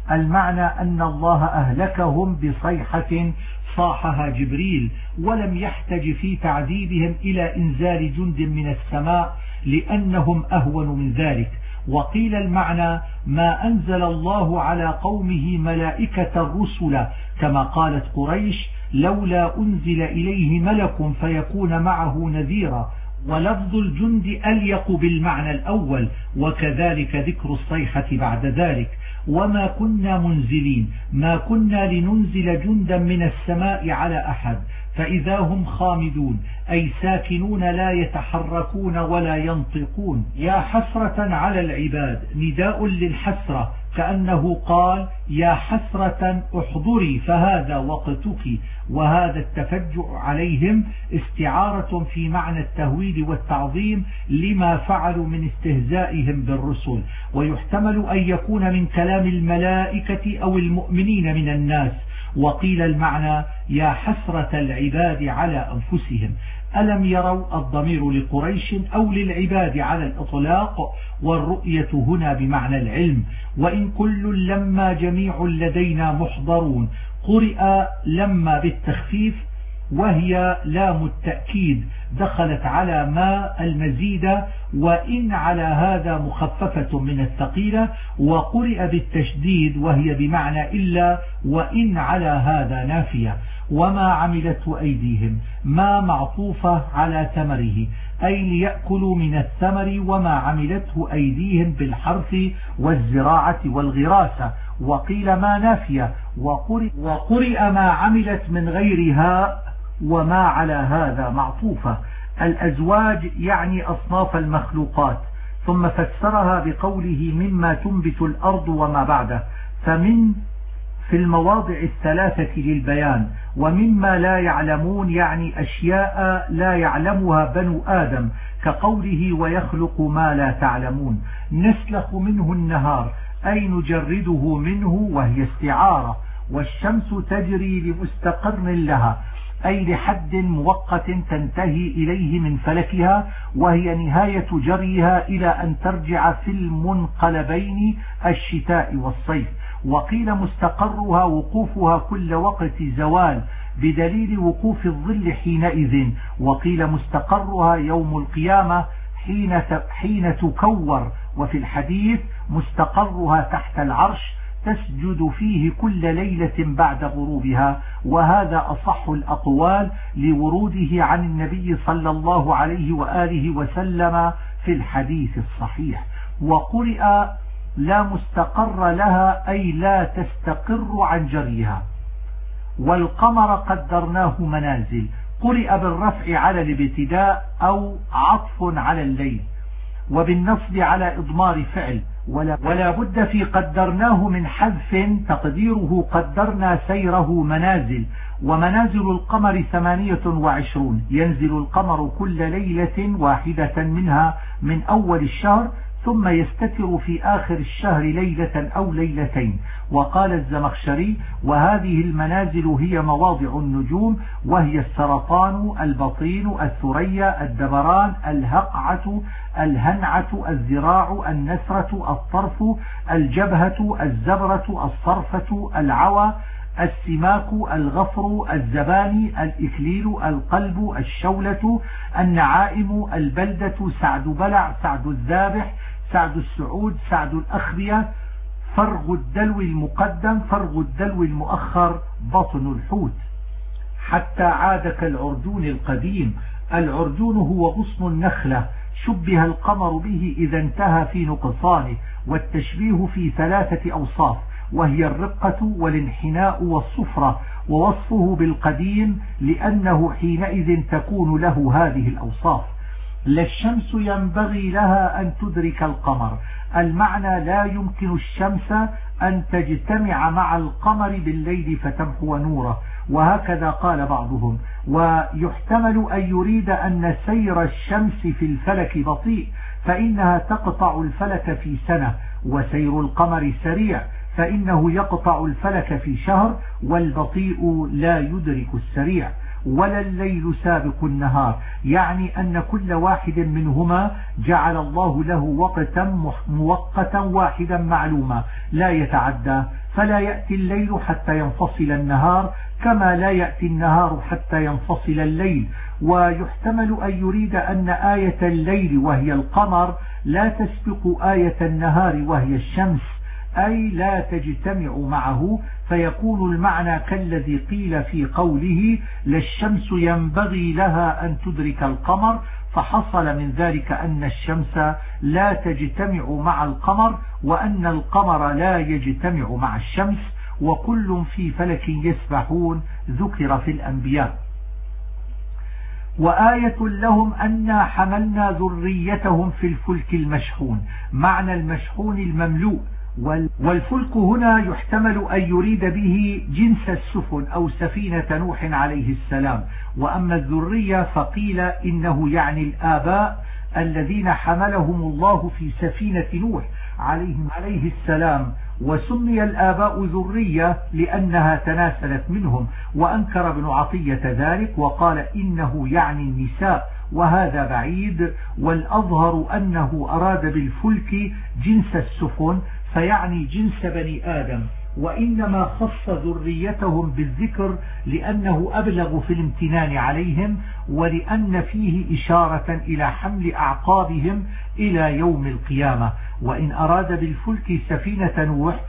المعنى أن الله أهلكهم بصيحة صاحها جبريل، ولم يحتج في تعذيبهم إلى إنزال جند من السماء لأنهم أهون من ذلك. وقيل المعنى ما أنزل الله على قومه ملائكة الرسل، كما قالت قريش لولا أنزل إليه ملك فيكون معه نذيرا، ولفظ الجند أليق بالمعنى الأول، وكذلك ذكر الصيحة بعد ذلك. وما كنا منزلين، ما كنا لننزل جندا من السماء على أحد فإذا هم خامدون، أي ساكنون لا يتحركون ولا ينطقون. يا حسرة على العباد نداء للحسرة، كأنه قال يا حسرة احضري فهذا وقتك. وهذا التفجع عليهم استعارة في معنى التهويل والتعظيم لما فعلوا من استهزائهم بالرسل، ويحتمل أن يكون من كلام الملائكة أو المؤمنين من الناس. وقيل المعنى يا حسرة العباد على أنفسهم. ألم يروا الضمير لقريش أو للعباد على الإطلاق، والرؤية هنا بمعنى العلم. وإن كل لما جميع لدينا محضرون، قرئ لما بالتخفيف وهي لام التأكيد دخلت على ما المزيد، وإن على هذا مخففة من الثقيلة، وقرئ بالتشديد وهي بمعنى إلا، وإن على هذا نافية. وما عملته أيديهم ما معطوفة على ثمره، أي ليأكلوا من الثمر وما عملته أيديهم بالحرث والزراعة والغراسة. وقيل ما نافية، وقرئ ما عملت من غيرها وما على هذا معطوفة. الأزواج يعني أصناف المخلوقات، ثم فسرها بقوله مما تنبت الأرض وما بعده، فمن في المواضع الثلاثة للبيان. ومما لا يعلمون يعني أشياء لا يعلمها بنو آدم، كقوله ويخلق ما لا تعلمون. نسلخ منه النهار أي نجرده منه، وهي استعارة. والشمس تجري لمستقر لها، أي لحد مؤقت تنتهي إليه من فلكها، وهي نهاية جريها إلى أن ترجع في المنقلبين الشتاء والصيف. وقيل مستقرها وقوفها كل وقت زوال بدليل وقوف الظل حينئذ. وقيل مستقرها يوم القيامة حين تكور. وفي الحديث مستقرها تحت العرش تسجد فيه كل ليلة بعد غروبها، وهذا أصح الأقوال لوروده عن النبي صلى الله عليه وآله وسلم في الحديث الصحيح. وقرئ لا مستقر لها أي لا تستقر عن جريها. والقمر قدرناه منازل، قرئ بالرفع على الابتداء أو عطف على الليل، وبالنصب على إضمار فعل، ولا بد في قدرناه من حذف تقديره قدرنا سيره منازل. ومنازل القمر 28، ينزل القمر كل ليلة واحدة منها من أول الشهر، ثم يستتر في آخر الشهر ليلة أو ليلتين. وقال الزمخشري وهذه المنازل هي مواضع النجوم، وهي السرطان، البطين، الثريا، الدبران، الهقعة، الهنعة، الذراع، النسرة، الطرف، الجبهة، الزبرة، الصرفة، العوى، السماك، الغفر، الزباني، الإكليل، القلب، الشولة، النعائم، البلدة، سعد بلع، سعد الذابح، سعد السعود، سعد الأخبية، فرغ الدلو المقدم، فرغ الدلو المؤخر، بطن الحوت. حتى عاد كالعرجون القديم. العرجون هو غصن النخلة، شبه القمر به إذا انتهى في نقصانه، والتشبيه في 3 أوصاف، وهي الرقة والانحناء والصفرة، ووصفه بالقديم لأنه حينئذ تكون له هذه الأوصاف. لا الشمس ينبغي لها أن تدرك القمر، المعنى لا يمكن الشمس أن تجتمع مع القمر بالليل فتمحو نوره، وهكذا قال بعضهم. ويحتمل أن يريد أن سير الشمس في الفلك بطيء، فإنها تقطع الفلك في سنة، وسير القمر سريع فإنه يقطع الفلك في شهر، والبطيء لا يدرك السريع. ولا الليل سابق النهار، يعني أن كل واحد منهما جعل الله له وقتا مؤقتا واحدا معلوما لا يتعدى، فلا يأتي الليل حتى ينفصل النهار كما لا يأتي النهار حتى ينفصل الليل. ويحتمل أن يريد أن آية الليل وهي القمر لا تسبق آية النهار وهي الشمس، أي لا تجتمع معه، فيكون المعنى كالذي قيل في قوله لا الشمس ينبغي لها أن تدرك القمر، فحصل من ذلك أن الشمس لا تجتمع مع القمر وأن القمر لا يجتمع مع الشمس، وكل في فلك يسبحون ذكر في الأنبياء. وآية لهم أنا حملنا ذريتهم في الفلك المشحون، معنى المشحون المملوء، والفلك هنا يحتمل أن يريد به جنس السفن أو سفينة نوح عليه السلام. وأما الذرية فقيل إنه يعني الآباء الذين حملهم الله في سفينة نوح عليه السلام، وسمي الآباء ذرية لأنها تناسلت منهم. وأنكر ابن عطية ذلك وقال إنه يعني النساء، وهذا بعيد، والأظهر أنه أراد بالفلك جنس السفن فيعني جنس بني آدم، وإنما خص ذريتهم بالذكر لأنه أبلغ في الامتنان عليهم، ولأن فيه إشارة إلى حمل أعقابهم إلى يوم القيامة. وإن أراد بالفلك سفينة نوح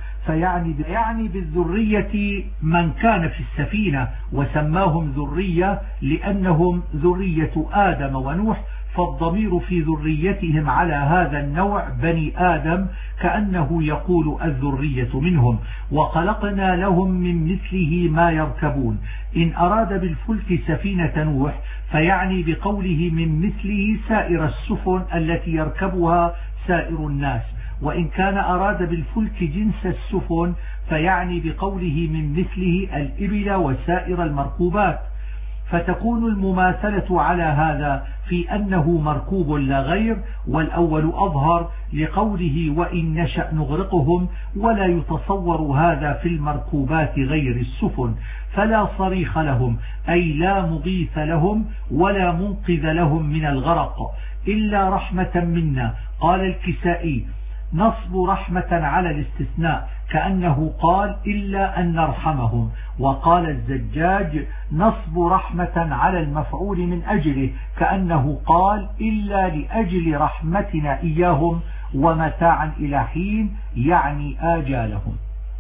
فيعني بالذرية من كان في السفينة، وسماهم ذرية لأنهم ذرية آدم ونوح، فالضمير في ذريتهم على هذا النوع بني آدم، كأنه يقول الذرية منهم. وخلقنا لهم من مثله ما يركبون. إن أراد بالفلك سفينة نوح فيعني بقوله من مثله سائر السفن التي يركبها سائر الناس. وإن كان أراد بالفلك جنس السفن فيعني بقوله من مثله الإبل وسائر المركوبات، فتكون المماثلة على هذا في أنه مركوب لا غير، والأول أظهر لقوله وإن نشأ نغرقهم، ولا يتصور هذا في المركوبات غير السفن، فلا صريخ لهم أي لا مغيث لهم ولا منقذ لهم من الغرق إلا رحمة منا. قال الكسائي نصب رحمة على الاستثناء كأنه قال إلا أن نرحمهم. وقال الزجاج نصب رحمة على المفعول من أجله كأنه قال إلا لأجل رحمتنا إياهم ومتاعا إلى حين، يعني آجالهم.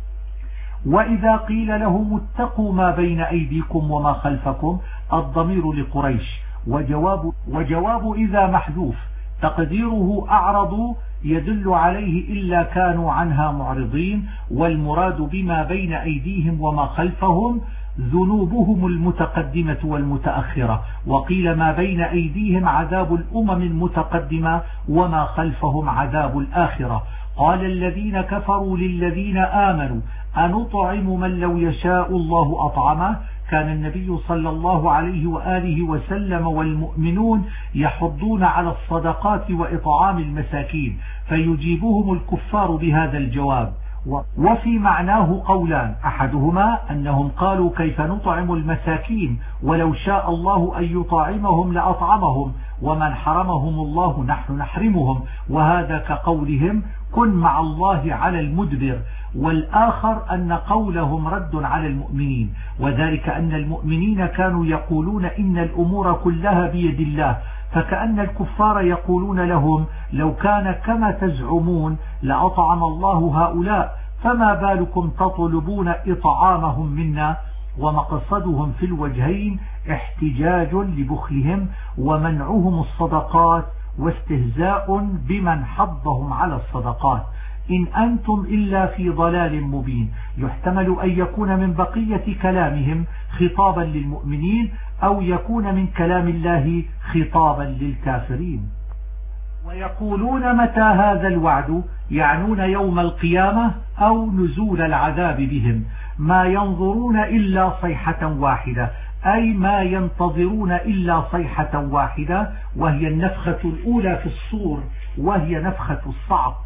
وإذا قيل لهم اتقوا ما بين أيديكم وما خلفكم، الضمير لقريش، وجواب إذا محذوف تقديره أعرضوا يدل عليه إلا كانوا عنها معرضين، والمراد بما بين أيديهم وما خلفهم ذنوبهم المتقدمة والمتأخرة. وقيل ما بين أيديهم عذاب الأمم المتقدمة وما خلفهم عذاب الآخرة. قال الذين كفروا للذين آمنوا أنطعم من لو يشاء الله أطعمه. كان النبي صلى الله عليه وآله وسلم والمؤمنون يحضون على الصدقات وإطعام المساكين، فيجيبهم الكفار بهذا الجواب. وفي معناه قولان، أحدهما أنهم قالوا كيف نطعم المساكين ولو شاء الله أن يطعمهم لأطعمهم، ومن حرمهم الله نحن نحرمهم، وهذا كقولهم كن مع الله على المدبر. والآخر أن قولهم رد على المؤمنين، وذلك أن المؤمنين كانوا يقولون إن الأمور كلها بيد الله، فكأن الكفار يقولون لهم لو كان كما تزعمون لأطعم الله هؤلاء، فما بالكم تطلبون إطعامهم منا. ومقصدهم في الوجهين احتجاج لبخلهم ومنعهم الصدقات واستهزاء بمن حضهم على الصدقات. إن أنتم إلا في ضلال مبين، يحتمل أن يكون من بقية كلامهم خطابا للمؤمنين، أو يكون من كلام الله خطابا للكافرين. ويقولون متى هذا الوعد، يعنون يوم القيامة أو نزول العذاب بهم. ما ينظرون إلا صيحة واحدة، أي ما ينتظرون إلا صيحة واحدة، وهي النفخة الأولى في الصور، وهي نفخة الصعق.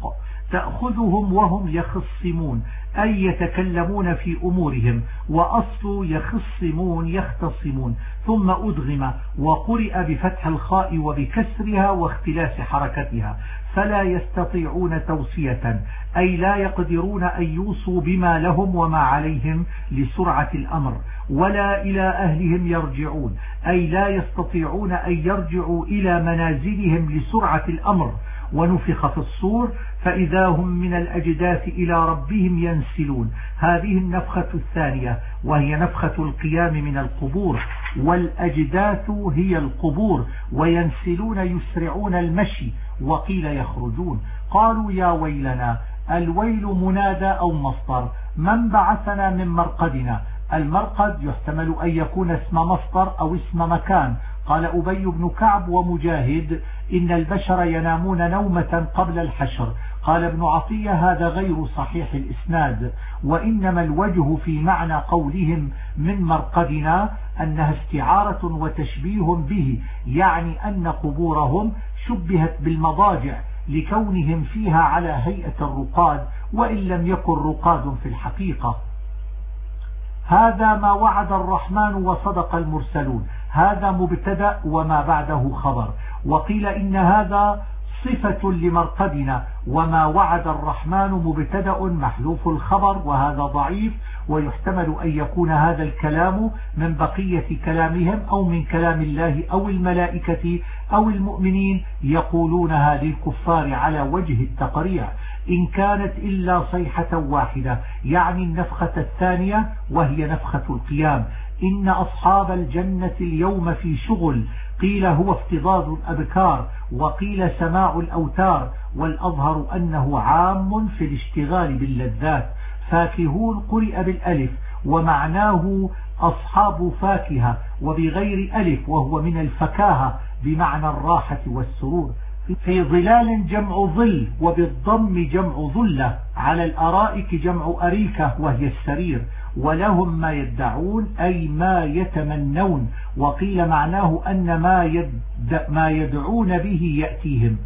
تأخذهم وهم يخصمون أي يتكلمون في أمورهم، وأصل يخصمون يختصمون، ثم أدغم وقرئ بفتح الخاء وبكسرها واختلاس حركتها، فلا يستطيعون توصية أي لا يقدرون أن يوصوا بما لهم وما عليهم لسرعة الأمر، ولا إلى أهلهم يرجعون أي لا يستطيعون أن يرجعوا إلى منازلهم لسرعة الأمر. ونفخ في الصور فإذا هم من الأجداث إلى ربهم ينسلون. هذه النفخة الثانية وهي نفخة القيام من القبور، والأجداث هي القبور، وينسلون يسرعون المشي، وقيل يخرجون. قالوا يا ويلنا، الويل منادى أو مصدر، من بعثنا من مرقدنا. المرقد يحتمل أن يكون اسم مصدر أو اسم مكان. قال أبي بن كعب ومجاهد إن البشر ينامون نومة قبل الحشر. قال ابن عطية هذا غير صحيح الإسناد، وإنما الوجه في معنى قولهم من مرقدنا أنها استعارة وتشبيه به، يعني أن قبورهم شبهت بالمضاجع لكونهم فيها على هيئة الرقاد، وإن لم يكن رقاد في الحقيقة. هذا ما وعد الرحمن وصدق المرسلون، هذا مبتدأ وما بعده خبر. وقيل إن هذا صفة لمرقدنا، وما وعد الرحمن مبتدأ محذوف الخبر، وهذا ضعيف، ويحتمل أن يكون هذا الكلام من بقية كلامهم أو من كلام الله أو الملائكة أو المؤمنين يقولونها للكفار على وجه التقريع، إن كانت إلا صيحة واحدة، يعني النفخة الثانية وهي نفخة القيام. إن أصحاب الجنة اليوم في شغل، قيل هو افتضاض الأبكار، وقيل سماع الأوتار، والأظهر أنه عام في الاشتغال باللذات. فاكهون قرئ بالألف، ومعناه أصحاب فاكهة، وبغير ألف وهو من الفكاهة بمعنى الراحة والسرور. في ظلال جمع ظل، وبالضم جمع ظلة، على الأرائك جمع أريكة وهي السرير. ولهم ما يدعون أي ما يتمنون، وقيل معناه أن ما يدعون به يأتيهم.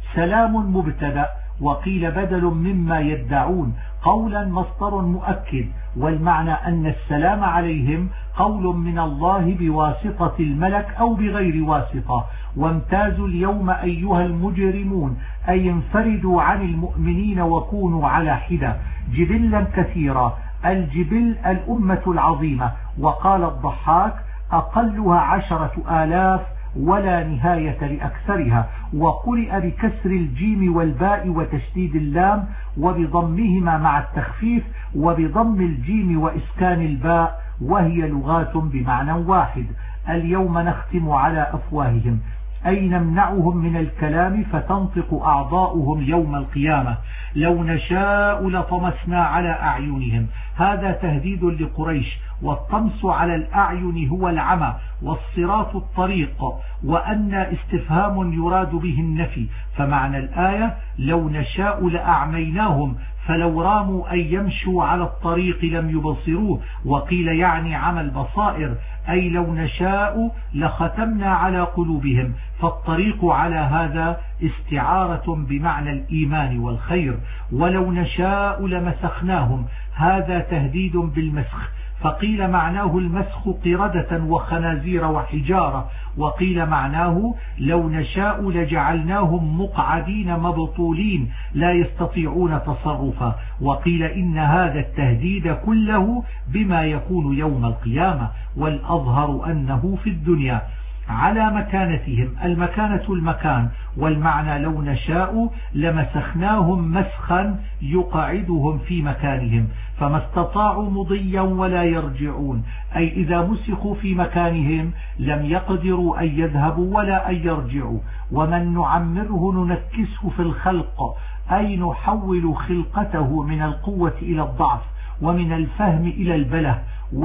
سلام مبتدأ، وقيل بدل مما يدعون، قولا مصدر مؤكد، والمعنى أن السلام عليهم قول من الله بواسطة الملك أو بغير واسطة. وامتازوا اليوم أيها المجرمون أي انفردوا عن المؤمنين وكونوا على حدة. جبلا كثيرا، الجبل الأمة العظيمة. وقال الضحاك أقلها 10,000 ولا نهاية لأكثرها. وقرئ بكسر الجيم والباء وتشديد اللام وبضمهما مع التخفيف، وبضم الجيم وإسكان الباء، وهي لغات بمعنى واحد. اليوم نختم على أفواههم أي نمنعهم من الكلام فتنطق أعضاؤهم يوم القيامة. لو نشاء لطمسنا على أعينهم، هذا تهديد لقريش، والطمس على الأعين هو العمى، والصراط الطريق، وأن استفهام يراد به النفي. فمعنى الآية لو نشاء لأعميناهم، فلو راموا أن يمشوا على الطريق لم يبصروه. وقيل يعني عمى البصائر، أي لو نشاء لختمنا على قلوبهم. فالطريق على هذا استعارة بمعنى الإيمان والخير. ولو نشاء لمسخناهم، هذا تهديد بالمسخ. فقيل معناه المسخ قردة وخنازير وحجارة. وقيل معناه لو نشاء لجعلناهم مقعدين مبطولين لا يستطيعون تصرفا. وقيل إن هذا التهديد كله بما يكون يوم القيامة، والأظهر أنه في الدنيا. على مكانتهم، المكانة المكان، والمعنى لو نشاء لمسخناهم مسخا يقعدهم في مكانهم، فما استطاعوا مضيا ولا يرجعون، أي إذا مسخوا في مكانهم لم يقدروا أن يذهبوا ولا أن يرجعوا. ومن نعمره ننكسه في الخلق، أي نحول خلقته من القوة إلى الضعف، ومن الفهم إلى البله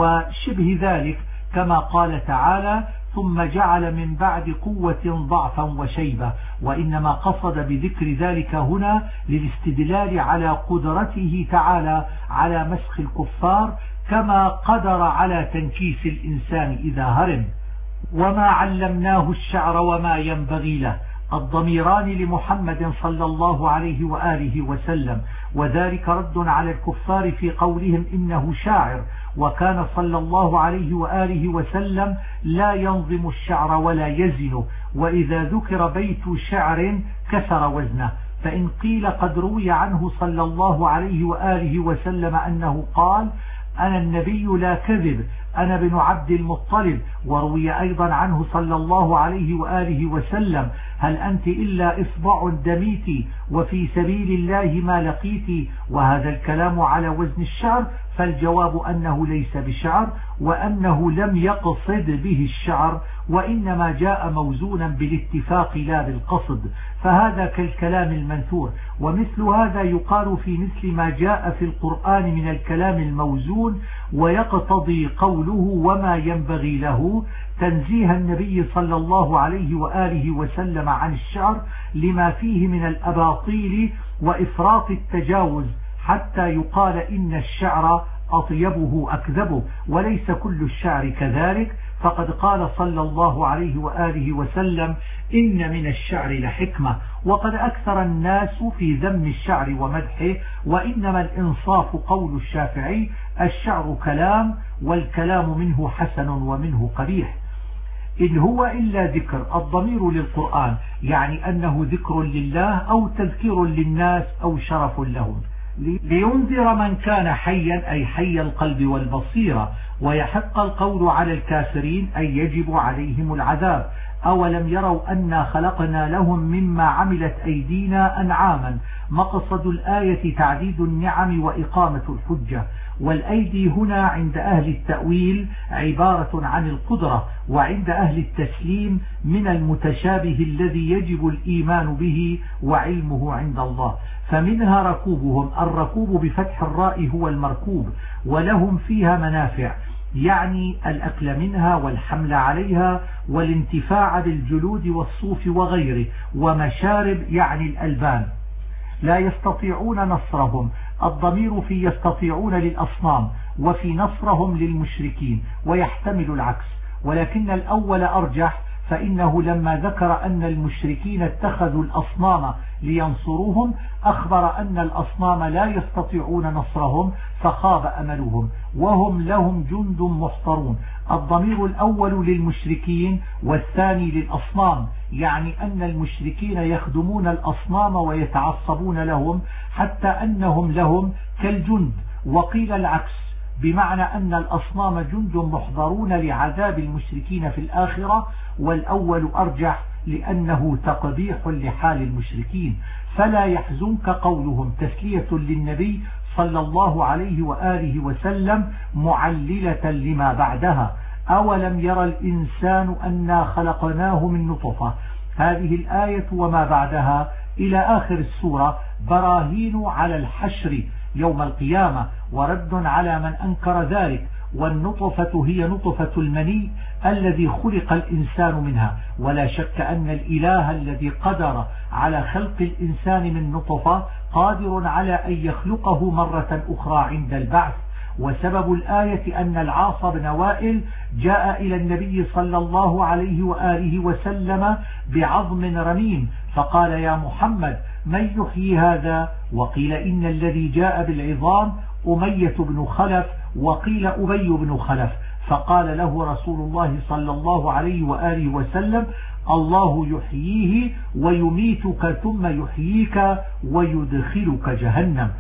وشبه ذلك، كما قال تعالى ثم جعل من بعد قوة ضعفا وشيبة. وإنما قصد بذكر ذلك هنا للاستدلال على قدرته تعالى على مسخ الكفار، كما قدر على تنكيس الإنسان إذا هرم. وما علمناه الشعر وما ينبغي له، الضميران لمحمد صلى الله عليه وآله وسلم، وذلك رد على الكفار في قولهم إنه شاعر، وكان صلى الله عليه وآله وسلم لا ينظم الشعر ولا يزنه، وإذا ذكر بيت شعر كسر وزنه. فإن قيل قد روي عنه صلى الله عليه وآله وسلم أنه قال: أنا النبي لا كذب، أنا بن عبد المطلب. وروي أيضا عنه صلى الله عليه وآله وسلم: هل أنت إلا إصبع دميت وفي سبيل الله ما لقيت. وهذا الكلام على وزن الشعر، فالجواب أنه ليس بشعر، وأنه لم يقصد به الشعر، وإنما جاء موزونا بالاتفاق لا بالقصد، فهذا كالكلام المنثور. ومثل هذا يقال في مثل ما جاء في القرآن من الكلام الموزون، ويقتضي قوله وما ينبغي له تنزيه النبي صلى الله عليه وآله وسلم عن الشعر لما فيه من الأباطيل وإفراط التجاوز، حتى يقال إن الشعر أطيبه أكذبه، وليس كل الشعر كذلك. فقد قال صلى الله عليه وآله وسلم: إن من الشعر لحكمة. وقد أكثر الناس في ذم الشعر ومدحه، وإنما الإنصاف قول الشافعي: الشعر كلام، والكلام منه حسن ومنه قبيح. إن هو إلا ذكر، الضمير للقرآن، يعني أنه ذكر لله أو تذكير للناس أو شرف لهم، لينذر من كان حيا أي حي القلب والبصيرة، ويحق القول على الكافرين أي يجب عليهم العذاب. أولم يروا أنا خلقنا لهم مما عملت أيدينا أنعاما. مقصد الآية تعديد النعم وإقامة الحجة، والأيدي هنا عند أهل التأويل عبارة عن القدرة، وعند أهل التسليم من المتشابه الذي يجب الإيمان به وعلمه عند الله. فمنها ركوبهم، الركوب بفتح الراء هو المركوب، ولهم فيها منافع، يعني الأكل منها والحمل عليها والانتفاع بالجلود والصوف وغيره، ومشارب يعني الألبان. لا يستطيعون نصرهم، الضمير في يستطيعون للأصنام، وفي نصرهم للمشركين، ويحتمل العكس، ولكن الأول أرجح، فإنه لما ذكر أن المشركين اتخذوا الأصنام لينصروهم أخبر أن الأصنام لا يستطيعون نصرهم، فخاب أملهم، وهم لهم جند محضرون. الضمير الأول للمشركين والثاني للأصنام، يعني أن المشركين يخدمون الأصنام ويتعصبون لهم حتى أنهم لهم كالجند. وقيل العكس، بمعنى أن الأصنام جند محضرون لعذاب المشركين في الآخرة، والأول أرجح لأنه تقبيح لحال المشركين. فلا يحزنك قولهم تسلية للنبي صلى الله عليه وآله وسلم معللة لما بعدها. أولم يرى الإنسان أنا خلقناه من نطفة. هذه الآية وما بعدها إلى آخر السورة براهين على الحشر يوم القيامة، ورد على من أنكر ذلك. والنطفة هي نطفة المني الذي خلق الإنسان منها، ولا شك أن الإله الذي قدر على خلق الإنسان من نطفة قادر على أن يخلقه مرة أخرى عند البعث. وسبب الآية أن العاص بن وائل جاء إلى النبي صلى الله عليه وآله وسلم بعظم رميم، فقال: يا محمد من يحيي هذا؟ وقيل إن الذي جاء بالعظام أمية بن خلف، وقيل أبي بن خلف. فقال له رسول الله صلى الله عليه وآله وسلم: الله يحييه ويميتك ثم يحييك ويدخلك جهنم.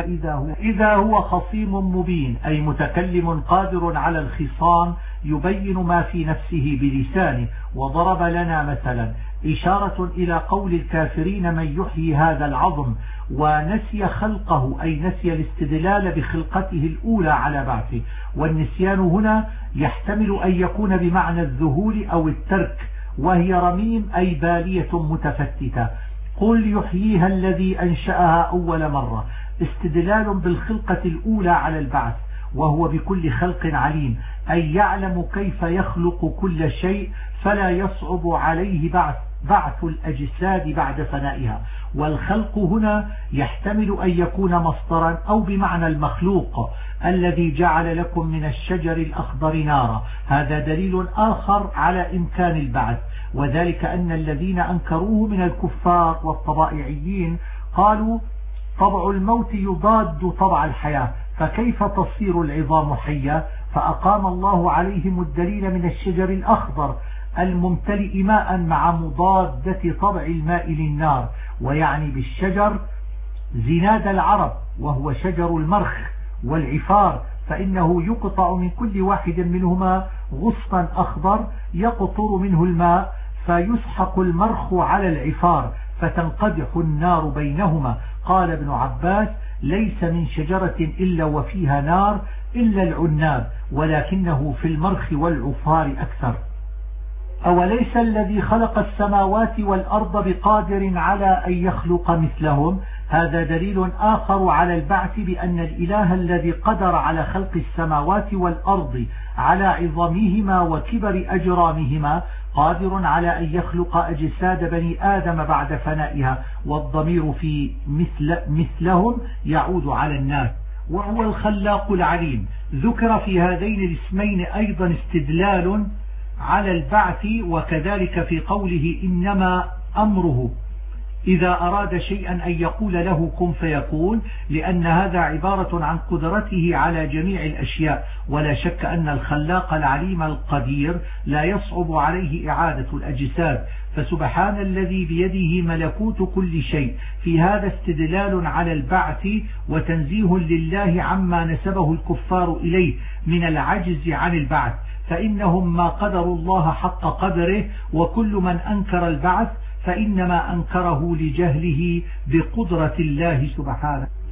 فإذا هو خصيم مبين، أي متكلم قادر على الخصام يبين ما في نفسه بلسانه. وضرب لنا مثلا إشارة إلى قول الكافرين من يحيي هذا العظم، ونسي خلقه أي نسي الاستدلال بخلقته الأولى على بعثه. والنسيان هنا يحتمل أن يكون بمعنى الذهول أو الترك، وهي رميم أي بالية متفتتة. قل يحييها الذي أنشأها أول مرة، استدلال بالخلقة الأولى على البعث. وهو بكل خلق عليم، أي يعلم كيف يخلق كل شيء فلا يصعب عليه بعث الأجساد بعد فنائها. والخلق هنا يحتمل أن يكون مصدرا أو بمعنى المخلوق الذي جعل لكم من الشجر الأخضر نارا. هذا دليل آخر على إمكان البعث، وذلك أن الذين أنكروه من الكفار والطبائعيين قالوا طبع الموت يضاد طبع الحياة، فكيف تصير العظام حية؟ فأقام الله عليهم الدليل من الشجر الأخضر الممتلئ ماء مع مضادة طبع الماء للنار، ويعني بالشجر زناد العرب وهو شجر المرخ والعفار، فإنه يقطع من كل واحد منهما غصن أخضر يقطر منه الماء فيسحق المرخ على العفار فتنقدح النار بينهما. قال ابن عباس ليس من شجرة إلا وفيها نار إلا العناب، ولكنه في المرخ والعفار أكثر. أوليس الذي خلق السماوات والأرض بقادر على أن يخلق مثلهم؟ هذا دليل آخر على البعث، بأن الإله الذي قدر على خلق السماوات والأرض على عظامهما وكبر أجرامهما قادر على أن يخلق أجساد بني آدم بعد فنائها، والضمير في مثلهم يعود على الناس، وهو الخلاق العليم. ذكر في هذين الاسمين أيضا استدلال على البعث، وكذلك في قوله إنما أمره إذا أراد شيئا أن يقول له كن فيكون، لأن هذا عبارة عن قدرته على جميع الأشياء. ولا شك أن الخلاق العليم القدير لا يصعب عليه إعادة الأجساد، فسبحان الذي بيده ملكوت كل شيء. في هذا استدلال على البعث وتنزيه لله عما نسبه الكفار إليه من العجز عن البعث، فإنهم ما قدروا الله حق قدره، وكل من أنكر البعث فإنما أنكره لجهله بقدرة الله سبحانه.